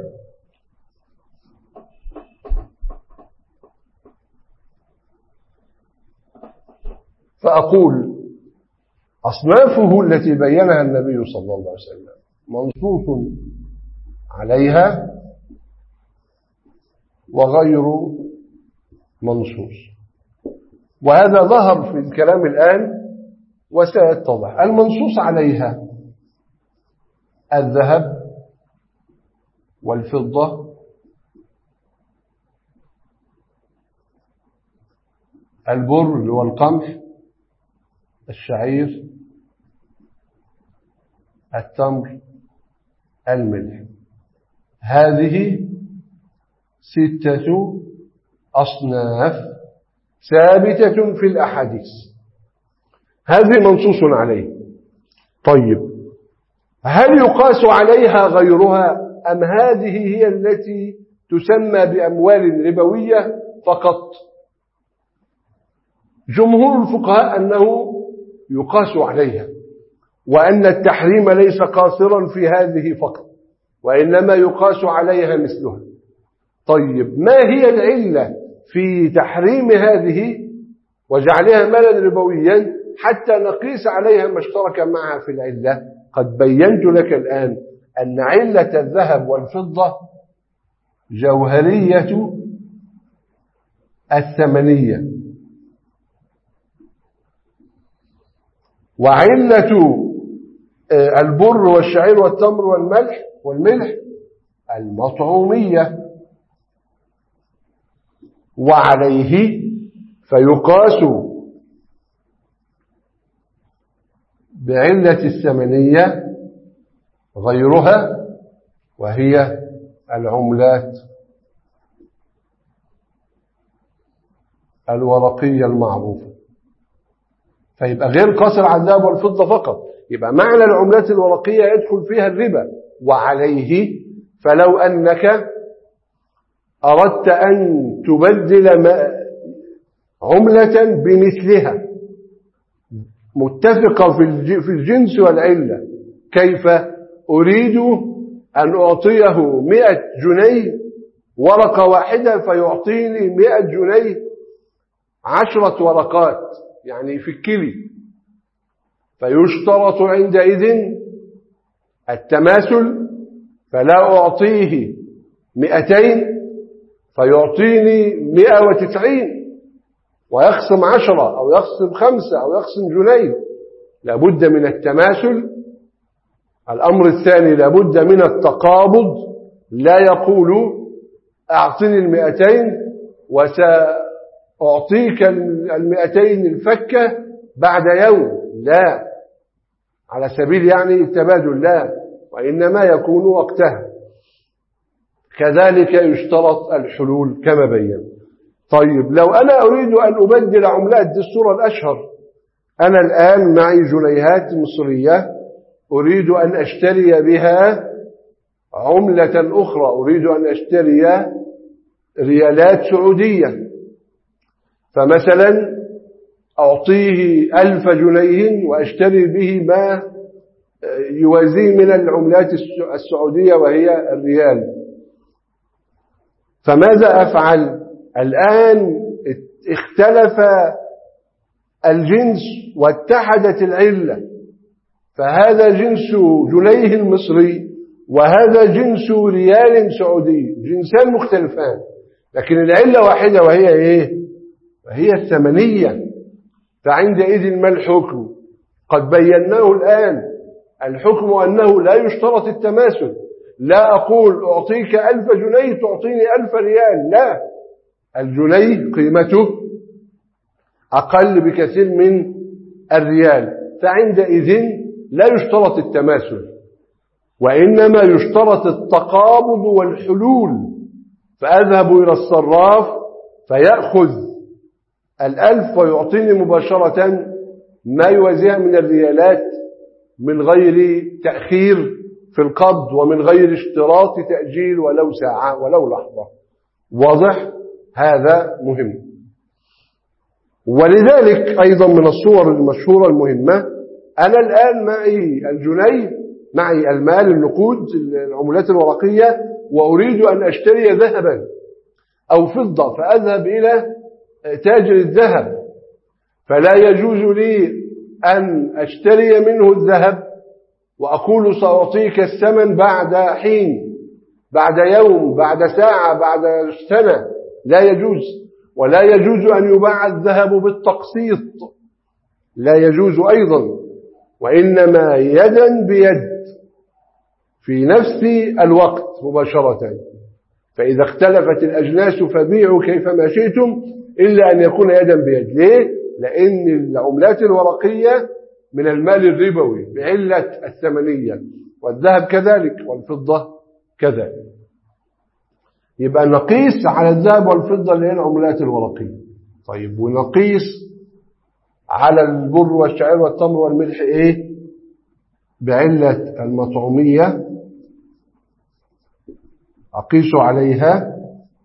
فأقول أصنافه التي بينها النبي صلى الله عليه وسلم منصوص عليها وغير منصوص، وهذا ظهر في الكلام الآن وسيتضح. المنصوص عليها الذهب والفضة، البر والقمح، الشعير، التمر، الملح. هذه ستة أصناف ثابتة في الأحاديث، هذه منصوص عليه. طيب، هل يقاس عليها غيرها أم هذه هي التي تسمى بأموال ربوية فقط؟ جمهور الفقهاء أنه يقاس عليها، وأن التحريم ليس قاصرا في هذه فقط، وإنما يقاس عليها مثلها. طيب، ما هي العلة في تحريم هذه وجعلها مالا ربويا حتى نقيس عليها ما اشترك معها في العلة؟ قد بينت لك الآن أن علة الذهب والفضة جوهرية الثمنية، وعلة البر والشعير والتمر والملح والملح المطعومية، وعليه فيقاس بعلة الثمنية غيرها وهي العملات الورقية المعروفة. فيبقى غير قاصر على الذهب والفضة فقط، يبقى معنى العملات الورقية يدخل فيها الربا. وعليه فلو أنك أردت أن تبدل عملة بمثلها متفقة في الجنس والعلة، كيف؟ أريد أن أعطيه مئة جنيه ورقة واحدة فيعطيني مئة جنيه عشرة ورقات، يعني في الكيلي، فيشترط عندئذ التماثل، فلا أعطيه مئتين فيعطيني مئة وتسعين ويخصم عشرة أو يخصم خمسة أو يخصم جنيه. لابد من التماثل. الأمر الثاني لابد من التقابض، لا يقول أعطني المئتين وسأعطيك المئتين الفكة بعد يوم، لا، على سبيل يعني التبادل، لا، وإنما يكون وقتها. كذلك يشترط الحلول كما بين. طيب، لو أنا أريد أن أبدل عملات، دي الصورة الأشهر، أنا الآن معي جنيهات مصرية أريد أن أشتري بها عملة أخرى، أريد أن أشتري ريالات سعودية، فمثلا أعطيه ألف جنيه وأشتري به ما يوازيه من العملات السعودية وهي الريال. فماذا أفعل؟ الآن اختلف الجنس واتحدت العلة، فهذا جنس جنيه المصري وهذا جنس ريال سعودي، جنسان مختلفان لكن العلة واحدة وهي إيه؟ وهي الثمنية. فعندئذ ما الحكم؟ قد بيناه الآن. الحكم أنه لا يشترط التماثل، لا أقول أعطيك ألف جنيه تعطيني ألف ريال، لا، الجنيه قيمته أقل بكثير من الريال، فعندئذ لا يشترط التماثل وإنما يشترط التقابض والحلول. فأذهب إلى الصراف فيأخذ الألف ويعطيني مباشرة ما يوازيها من الريالات من غير تأخير في القبض ومن غير اشتراط تأجيل ولو ساعة ولو لحظة. واضح؟ هذا مهم. ولذلك أيضا من الصور المشهورة المهمة، أنا الآن معي الجنيه، معي المال النقود العملات الورقية، وأريد أن أشتري ذهبا أو فضة، فأذهب إلى تاجر الذهب، فلا يجوز لي أن أشتري منه الذهب وأقول سأعطيك الثمن بعد حين، بعد يوم، بعد ساعة، بعد سنة. لا يجوز. ولا يجوز أن يباع الذهب بالتقسيط، لا يجوز أيضا، وإنما يدا بيد في نفس الوقت مباشرة. فإذا اختلفت الأجناس فبيعوا كيفما شئتم إلا أن يكون يدا بيد. ليه؟ لأن العملات الورقية من المال الربوي بعلة الثمنية، والذهب كذلك والفضة كذلك. يبقى نقيس على الذهب والفضة اللي هي العملات الورقية. طيب، ونقيس على البر والشعير والتمر والملح ايه؟ بعلة المطعومية أقيس عليها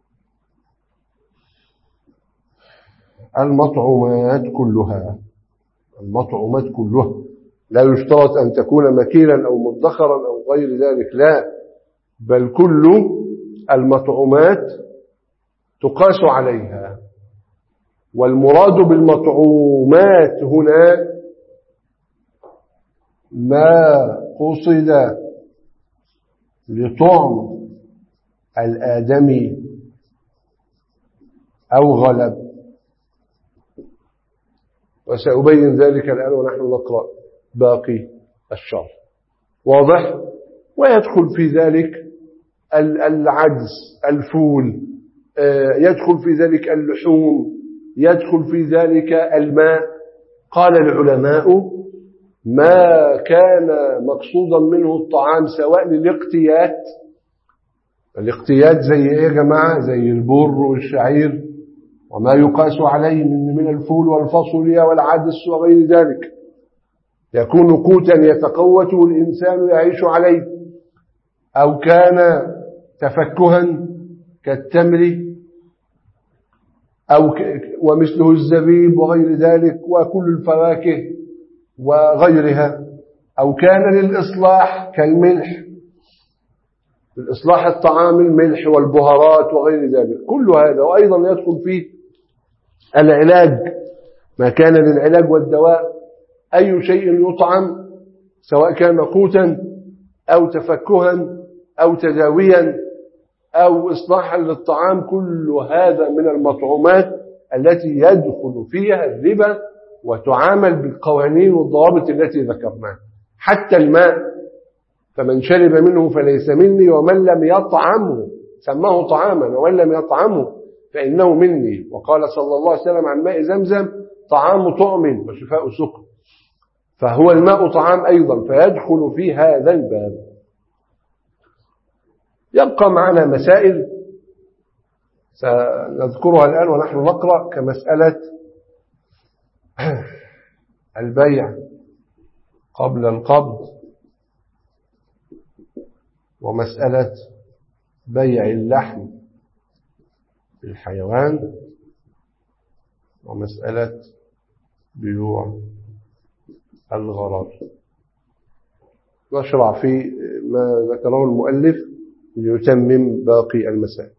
المطعومات كلها، المطعومات كلها. لا يشترط أن تكون مكيلا أو مدخرا أو غير ذلك، لا، بل كل المطعومات تقاس عليها. والمراد بالمطعومات هنا ما قصد لطعم الآدمي أو غلب، وسأبين ذلك الآن ونحن نقرأ باقي الشرح. واضح؟ ويدخل في ذلك العدس، الفول، يدخل في ذلك اللحوم، يدخل في ذلك الماء. قال العلماء: ما كان مقصودا منه الطعام سواء للاقتيات، الاقتيات زي ايه يا جماعة؟ زي البر والشعير وما يقاس عليه من الفول والفاصوليا والعدس وغير ذلك، يكون قوتا يتقوته الإنسان يعيش عليه، أو كان تفكها كالتمر أو ومثله الزبيب وغير ذلك وكل الفواكه وغيرها، أو كان للإصلاح كالملح، الإصلاح الطعام، الملح والبهارات وغير ذلك، كل هذا. وأيضا يدخل فيه العلاج، ما كان للعلاج والدواء، أي شيء يطعم سواء كان قوتا أو تفكها أو تداويا أو إصلاحا للطعام، كل هذا من المطعومات التي يدخل فيها الربا وتعامل بالقوانين والضوابط التي ذكرناها. حتى الماء، فمن شرب منه فليس مني ومن لم يطعمه، سماه طعاما، ومن لم يطعمه فإنه مني. وقال صلى الله عليه وسلم عن ماء زمزم: طعام طعم وشفاء سقم. فهو الماء طعام أيضا، فيدخل في هذا الباب. يبقى معنا مسائل سنذكرها الآن ونحن نقرأ، كمسألة البيع قبل القبض، ومسألة بيع اللحم بالحيوان، ومسألة بيوع الغرر. نشرع في ما ذكره المؤلف ليتمم باقي المسائل.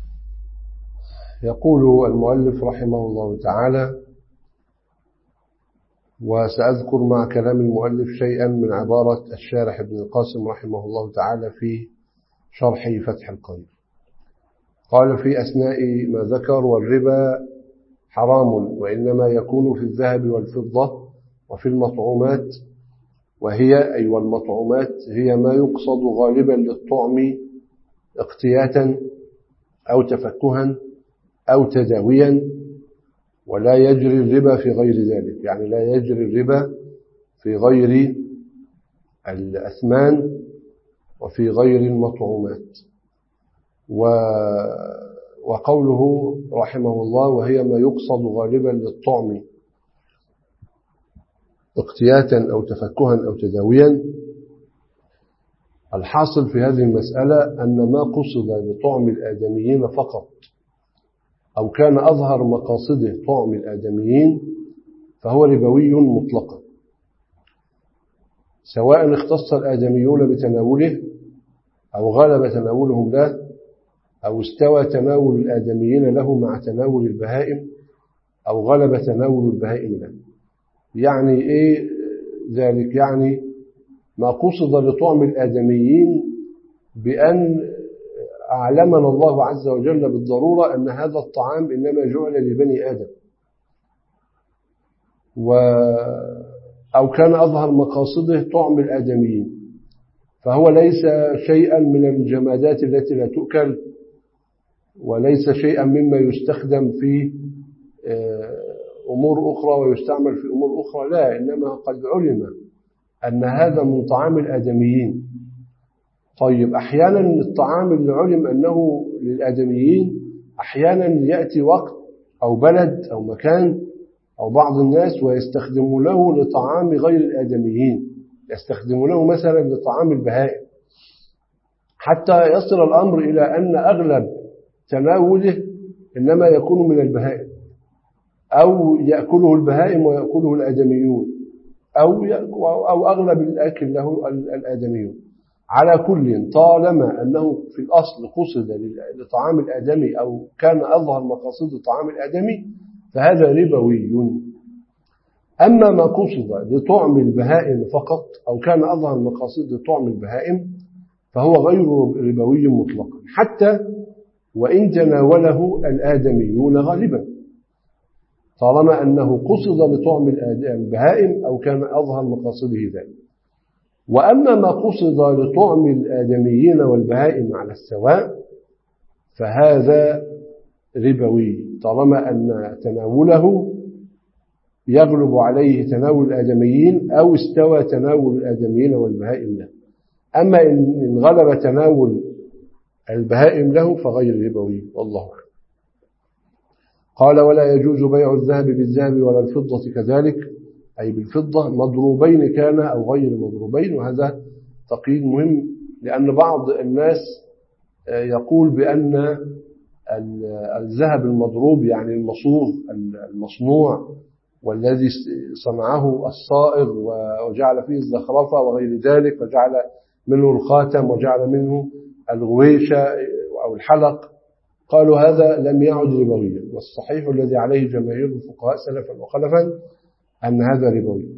يقول المؤلف رحمه الله تعالى: وسأذكر مع كلام المؤلف شيئا من عبارة الشارح ابن القاسم رحمه الله تعالى في شرح فتح القدير. قال في أثناء ما ذكر: والربا حرام، وإنما يكون في الذهب والفضة وفي المطعومات، وهي أي والمطعومات هي ما يقصد غالبا للطعم اقتياتا أو تفكها أو تداويا، ولا يجري الربا في غير ذلك، يعني لا يجري الربا في غير الأثمان وفي غير المطعومات. وقوله رحمه الله وهي ما يقصد غالبا للطعم اقتياتا أو تفكها أو تداويا. الحاصل في هذه المسألة أن ما قصد لطعم الآدميين فقط أو كان أظهر مقاصده طعم الآدميين فهو ربوي مطلقا، سواء اختص الآدميون بتناوله أو غلب تناولهم له أو استوى تناول الآدميين له مع تناول البهائم أو غلب تناول البهائم له. يعني إيه ذلك؟ يعني ما قصد لطعم الآدميين بأن أعلمنا الله عز وجل بالضرورة أن هذا الطعام إنما جعل لبني آدم، و أو كان أظهر مقاصده طعم الآدميين، فهو ليس شيئا من الجمادات التي لا تؤكل وليس شيئا مما يستخدم في أمور أخرى ويستعمل في أمور أخرى، لا، إنما قد علم أن هذا من طعام الآدميين. طيب أحيانا الطعام اللي علم أنه للآدميين أحيانا يأتي وقت أو بلد أو مكان أو بعض الناس ويستخدمونه لطعام غير الآدميين، يستخدمونه مثلا لطعام البهائم، حتى يصل الأمر إلى أن أغلب تناوله إنما يكون من البهائم، أو يأكله البهائم ويأكله الآدميون، أو أو أغلب الأكل له الآدميون. على كل، طالما أنه في الأصل قصد لطعام الآدمي أو كان أظهر مقاصد طعام الآدمي فهذا ربوي. أما ما قصد لطعم البهائم فقط أو كان أظهر مقاصد طعم البهائم فهو غير ربوي مطلقا، حتى وإن تناوله الآدميون غالبا، طالما أنه قصد لطعم البهائم أو كان أظهر مقاصده ذلك. وأما ما قصد لطعم الآدميين والبهائم على السواء فهذا ربوي، طالما أن تناوله يغلب عليه تناول الآدميين أو استوى تناول الآدميين والبهائم له. أما إن غلب تناول البهائم له فغير ربوي، والله أعلم. قال ولا يجوز بيع الذهب بالذهب ولا الفضة كذلك، أي بالفضة مضروبين كان أو غير مضروبين. وهذا تقييد مهم، لأن بعض الناس يقول بأن الذهب المضروب يعني المصوغ المصنوع والذي صنعه الصائغ وجعل فيه الزخرفة وغير ذلك، وجعل منه الخاتم وجعل منه الغويشة أو الحلق، قالوا هذا لم يعد ربويا. والصحيح الذي عليه جماهير الفقهاء سلفا وخلفا أن هذا ربوي،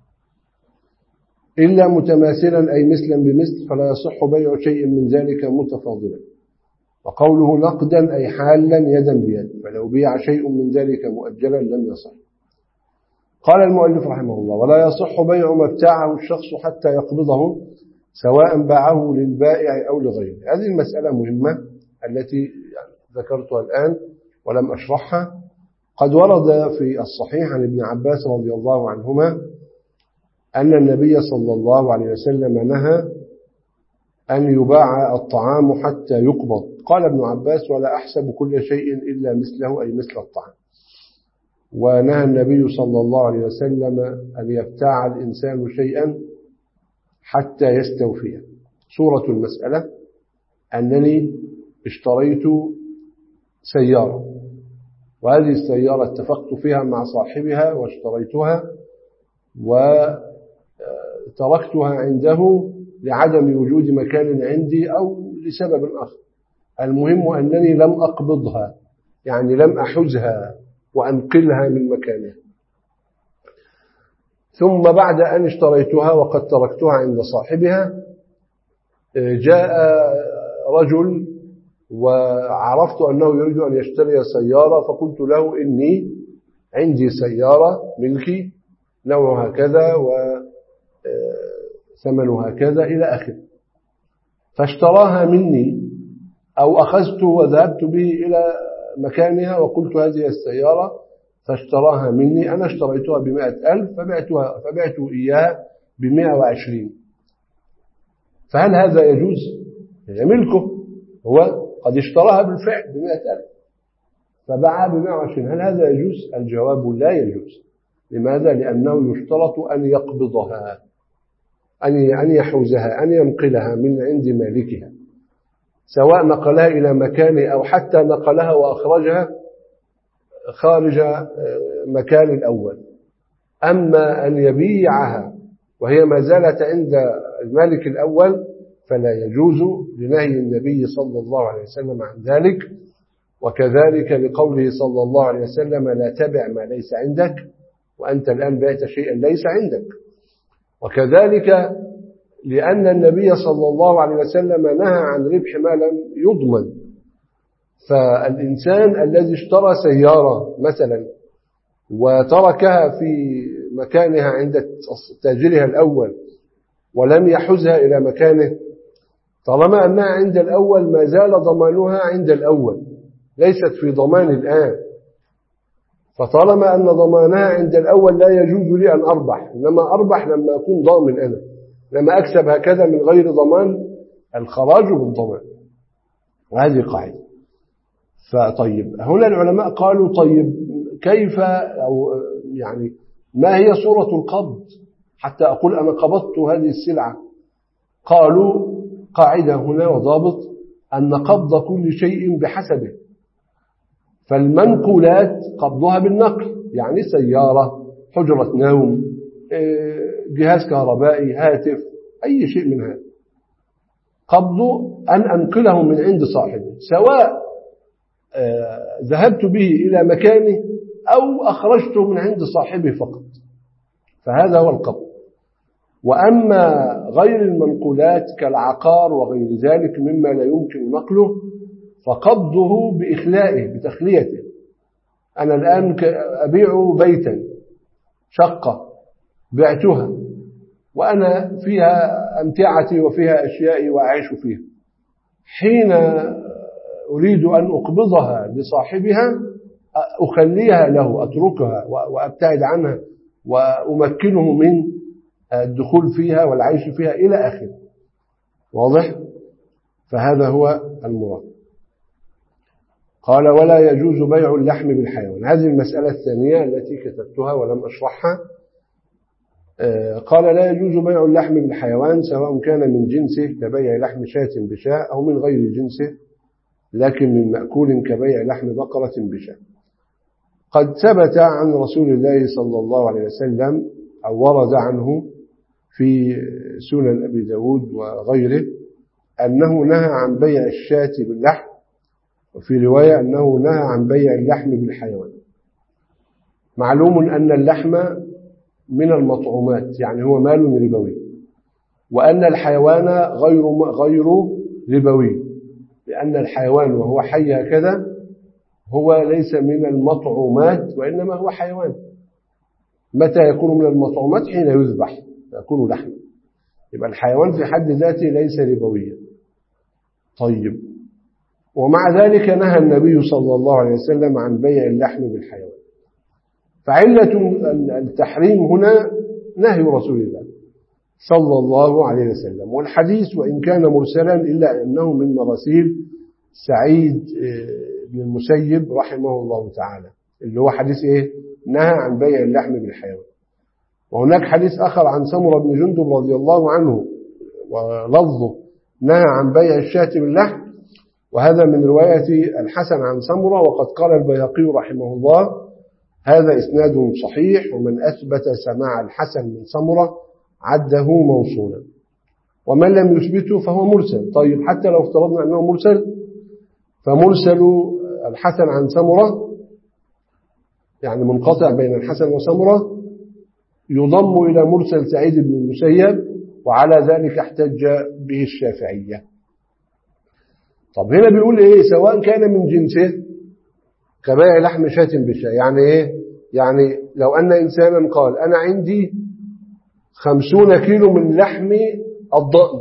إلا متماثلا أي مثلا بمثل فلا يصح بيع شيء من ذلك متفاضلا. وقوله نقدا أي حالا يدا بيد، فلو بيع شيء من ذلك مؤجلا لم يصح. قال المؤلف رحمه الله ولا يصح بيع ما ابتاعه الشخص حتى يقبضه سواء باعه للبائع أو لغيره. هذه المسألة مهمة التي ذكرتها الآن ولم أشرحها. قد ورد في الصحيح عن ابن عباس رضي الله عنهما أن النبي صلى الله عليه وسلم نهى أن يباع الطعام حتى يقبض. قال ابن عباس ولا أحسب كل شيء إلا مثله أي مثل الطعام. ونهى النبي صلى الله عليه وسلم أن يبتاع الإنسان شيئا حتى يستوفيه. صورة المسألة أنني اشتريت سيارة، وهذه السيارة اتفقت فيها مع صاحبها واشتريتها وتركتها عنده لعدم وجود مكان عندي أو لسبب آخر. المهم أنني لم أقبضها، يعني لم أحزها وأنقلها من مكانها. ثم بعد أن اشتريتها وقد تركتها عند صاحبها جاء رجل وعرفت أنه يريد أن يشتري سيارة، فقلت له إني عندي سيارة ملكي نوعها كذا وثمنها كذا إلى آخره، فاشتراها مني أو أخذته وذهبت به إلى مكانها وقلت هذه السيارة، فاشتراها مني. أنا اشتريتها بمائة ألف فبعتها فبعته إياها بمائة وعشرين، فهل هذا يجوز؟ هي ملكه، هو قد اشتراها بالفعل بمائة ألف، فباعها ب مئة وعشرين، هل هذا يجوز؟ الجواب لا يجوز. لماذا؟ لأنه يشترط أن يقبضها، أن يحوزها، أن ينقلها من عند مالكها، سواء نقلها إلى مكانه أو حتى نقلها وأخرجها خارج مكان الأول. أما أن يبيعها وهي ما زالت عند المالك الأول فلا يجوز، لنهي النبي صلى الله عليه وسلم عن ذلك، وكذلك لقوله صلى الله عليه وسلم: لا تبع ما ليس عندك، وأنت الآن بعت شيئا ليس عندك. وكذلك لأن النبي صلى الله عليه وسلم نهى عن ربح ما لم يضمن. فالإنسان الذي اشترى سيارة مثلا وتركها في مكانها عند تاجرها الأول ولم يحزها إلى مكانه، طالما أنها عند الأول ما زال ضمانها عند الأول، ليست في ضمان الآن. فطالما أن ضمانها عند الأول لا يجوز لي أن أربح، إنما أربح لما أكون ضامن أنا، لما أكسب هكذا من غير ضمان، الخراج بالضمان. وهذه قاعدة. فطيب هنا العلماء قالوا: طيب كيف، أو يعني ما هي صورة القبض حتى أقول أنا قبضت هذه السلعة؟ قالوا: قاعدة هنا وضابط أن قبض كل شيء بحسبه. فالمنقولات قبضها بالنقل، يعني سيارة، حجرة نوم، جهاز كهربائي، هاتف، أي شيء من هذا، قبض أن أنقله من عند صاحبه، سواء ذهبت به إلى مكانه أو أخرجته من عند صاحبه فقط، فهذا هو القبض. وأما غير المنقولات كالعقار وغير ذلك مما لا يمكن نقله، فقبضه بإخلائه، بتخليته. أنا الآن أبيع بيتا، شقة بعتها وأنا فيها أمتعتي وفيها أشيائي وأعيش فيها، حين أريد أن أقبضها لصاحبها أخليها له، أتركها وأبتعد عنها وأمكنه من الدخول فيها والعيش فيها إلى آخره. واضح؟ فهذا هو المراد. قال: ولا يجوز بيع اللحم بالحيوان. هذه المسألة الثانية التي كتبتها ولم أشرحها. قال: لا يجوز بيع اللحم بالحيوان سواء كان من جنسه كبيع لحم شاة بشاء، أو من غير جنسه لكن من مأكول كبيع لحم بقرة بشاء. قد ثبت عن رسول الله صلى الله عليه وسلم، أو ورد عنه في سنن أبي داود وغيره، أنه نهى عن بيع الشاة باللحم، وفي رواية أنه نهى عن بيع اللحم بالحيوان. معلوم أن اللحم من المطعومات، يعني هو مال ربوي، وأن الحيوان غير غير ربوي، لأن الحيوان وهو حي هكذا هو ليس من المطعومات، وإنما هو حيوان. متى يكون من المطعومات؟ حين يذبح يكون لحم، يبقى الحيوان في حد ذاته ليس ربويا. طيب، ومع ذلك نهى النبي صلى الله عليه وسلم عن بيع اللحم بالحيوان. فعلة التحريم هنا نهي رسول الله صلى الله عليه وسلم. والحديث وإن كان مرسلا إلا أنه من مراسيل سعيد بن المسيب رحمه الله تعالى، اللي هو حديث إيه؟ نهى عن بيع اللحم بالحيوان. وهناك حديث آخر عن سمرة بن جندب رضي الله عنه ولفظه نهى عن بيع الشاة باللحم، وهذا من رواية الحسن عن سمرة. وقد قال البيهقي رحمه الله: هذا إسناد صحيح، ومن أثبت سماع الحسن من سمرة عده موصولا، ومن لم يثبته فهو مرسل. طيب، حتى لو افترضنا أنه مرسل، فمرسل الحسن عن سمرة يعني منقطع بين الحسن وسمرة يضم إلى مرسل سعيد بن المسيب، وعلى ذلك احتج به الشافعية. طب هنا بيقول إيه؟ سواء كان من جنسه كبيع لحم شاة بشاء. يعني إيه؟ يعني لو أن إنسانا قال: أنا عندي خمسون كيلو من لحم الضأن،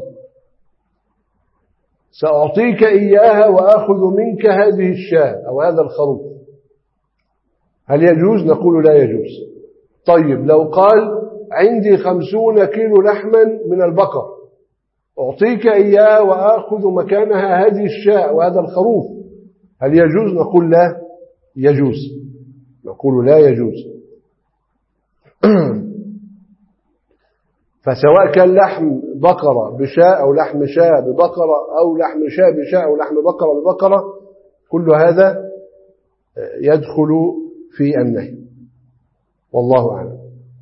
سأعطيك إياها وأخذ منك هذه الشاة أو هذا الخروف، هل يجوز؟ نقول لا يجوز. طيب، لو قال: عندي خمسون كيلو لحما من البقر، أعطيك إياها وأخذ مكانها هذه الشاة وهذا الخروف، هل يجوز؟ نقول لا يجوز، نقول لا يجوز. فسواء كان لحم بقرة بشاء أو لحم شاة ببقرة أو لحم شاة بشاء أو لحم بقرة ببقرة، كل هذا يدخل في النهي، والله أعلم.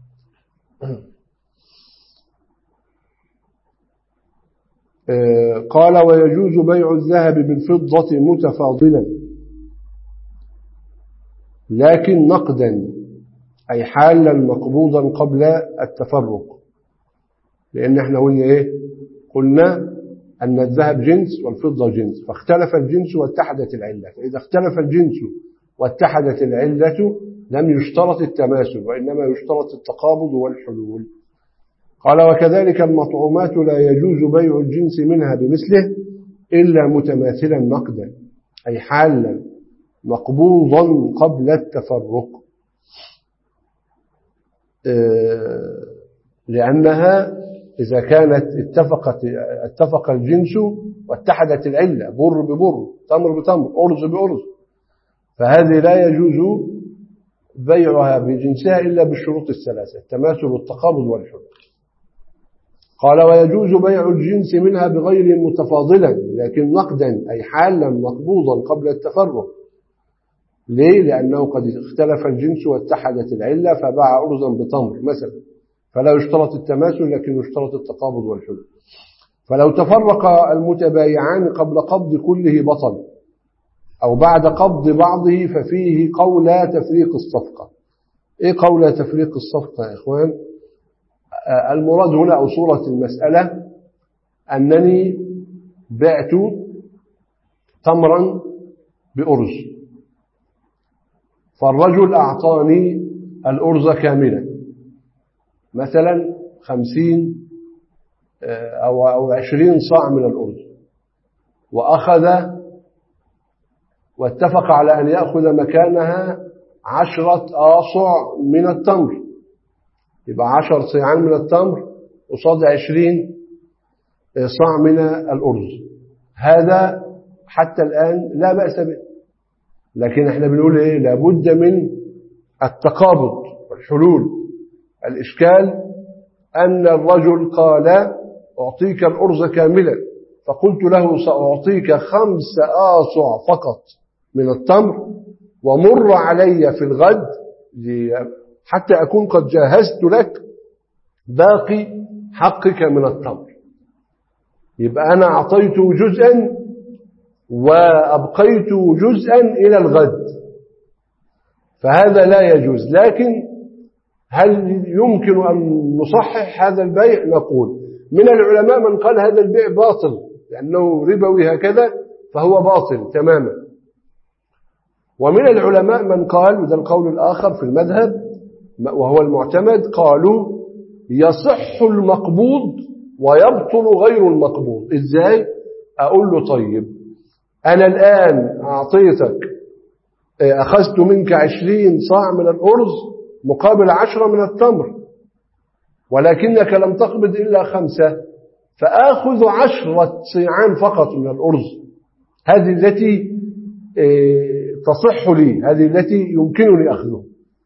قال ويجوز بيع الذهب بالفضة متفاضلا لكن نقدا، أي حالا مقبوضا قبل التفرق. لأن احنا قلنا إيه؟ قلنا أن الذهب جنس والفضة جنس، فاختلف الجنس واتحدت العلة. فإذا اختلف الجنس واتحدت العلة لم يشترط التماثل، وإنما يشترط التقابض والحلول. قال وكذلك المطعومات لا يجوز بيع الجنس منها بمثله إلا متماثلا نقدا، أي حالا مقبوضا قبل التفرق، لأنها إذا كانت اتفقت اتفق الجنس واتحدت العلة، بر ببر، تمر بتمر، أرز بأرز، فهذه لا يجوز بيعها بجنسها إلا بالشروط الثلاثة: التماثل والتقابض والحلول. قال ويجوز بيع الجنس منها بغير متفاضلا لكن نقدا، أي حالا مقبوضا قبل التفرق. ليه؟ لأنه قد اختلف الجنس واتحدت العلة، فباع أرزا بتمر مثلا، فلا يشترط التماثل لكن يشترط التقابض والحلول. فلو تفرق المتبايعان قبل قبض كله بطل، أو بعد قبض بعضه ففيه قول تفريق الصفقة. إيه قول تفريق الصفقة يا إخوان؟ المراد هنا أو صورة المسألة أنني بعت تمرا بأرز، فالرجل أعطاني الأرز كاملا، مثلا خمسين أو عشرين صاع من الأرز، وأخذ واتفق على أن يأخذ مكانها عشرة آصع من التمر، يبقى عشر صيعان من التمر قصاد عشرين صاع من الأرز. هذا حتى الآن لا بأس به، لكن احنا بنقول ايه؟ لابد من التقابض والحلول. الإشكال أن الرجل قال أعطيك الأرز كاملا، فقلت له سأعطيك خمس آصع فقط من التمر، ومر علي في الغد حتى أكون قد جهزت لك باقي حقك من التمر. يبقى أنا أعطيته جزءا وأبقيت جزءا إلى الغد، فهذا لا يجوز. لكن هل يمكن أن نصحح هذا البيع؟ نقول من العلماء من قال هذا البيع باطل لأنه ربوي هكذا فهو باطل تماما، ومن العلماء من قال، وده القول الآخر في المذهب وهو المعتمد، قالوا يصح المقبوض ويبطل غير المقبوض. إزاي؟ أقول له طيب أنا الآن أعطيتك، أخذت منك عشرين صاع من الأرز مقابل عشرة من التمر، ولكنك لم تقبض إلا خمسة، فآخذ عشرة صيعان فقط من الأرز، هذه التي تصح لي، هذه التي يمكنني أخذها،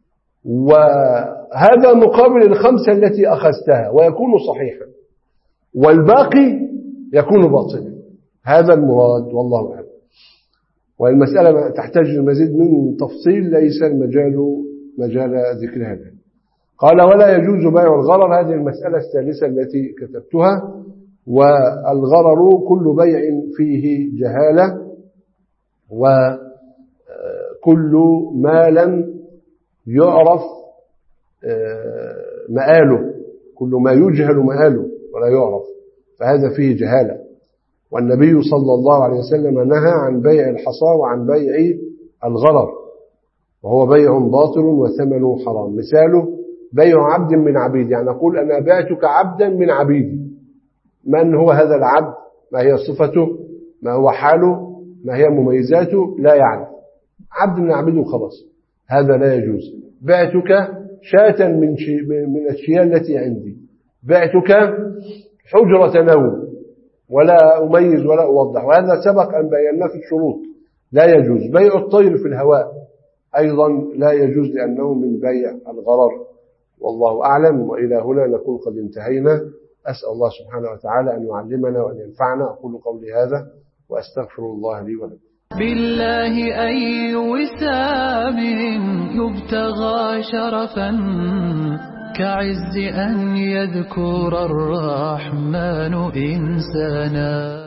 وهذا مقابل الخمسة التي أخذتها، ويكون صحيحا، والباقي يكون باطلا. هذا المراد والله أعلم. والمسألة تحتاج المزيد من تفصيل ليس المجال مجال ذكر هذا. قال ولا يجوز بيع الغرر، هذه المسألة الثالثة التي كتبتها. والغرر كل بيع فيه جهالة، وكل ما لم يعرف مآله، كل ما يجهل مآله ولا يعرف، فهذا فيه جهالة. والنبي صلى الله عليه وسلم نهى عن بيع الحصى وعن بيع الغرر، وهو بيع باطل وثمنه حرام. مثاله بيع عبد من عبيد، يعني أقول أنا بعتك عبدا من عبيدي. من هو هذا العبد؟ ما هي صفته؟ ما هو حاله؟ ما هي مميزاته؟ لا يعرف، عبد من عبيده خلاص، هذا لا يجوز. بعتك شاة من من الشياه التي عندي، بعتك حجرة نوم، ولا أميز ولا أوضح، وهذا سبق أن بينا في الشروط. لا يجوز بيع الطير في الهواء، أيضا لا يجوز لأنه من بيع الغرر. والله أعلم. وإلى هنا نكون قد انتهينا. أسأل الله سبحانه وتعالى أن يعلمنا وأن ينفعنا. أقول قولي هذا وأستغفر الله لي ولكم. بالله أي وسام يبتغى شرفا كعز أن يذكر الرحمن إنسانا.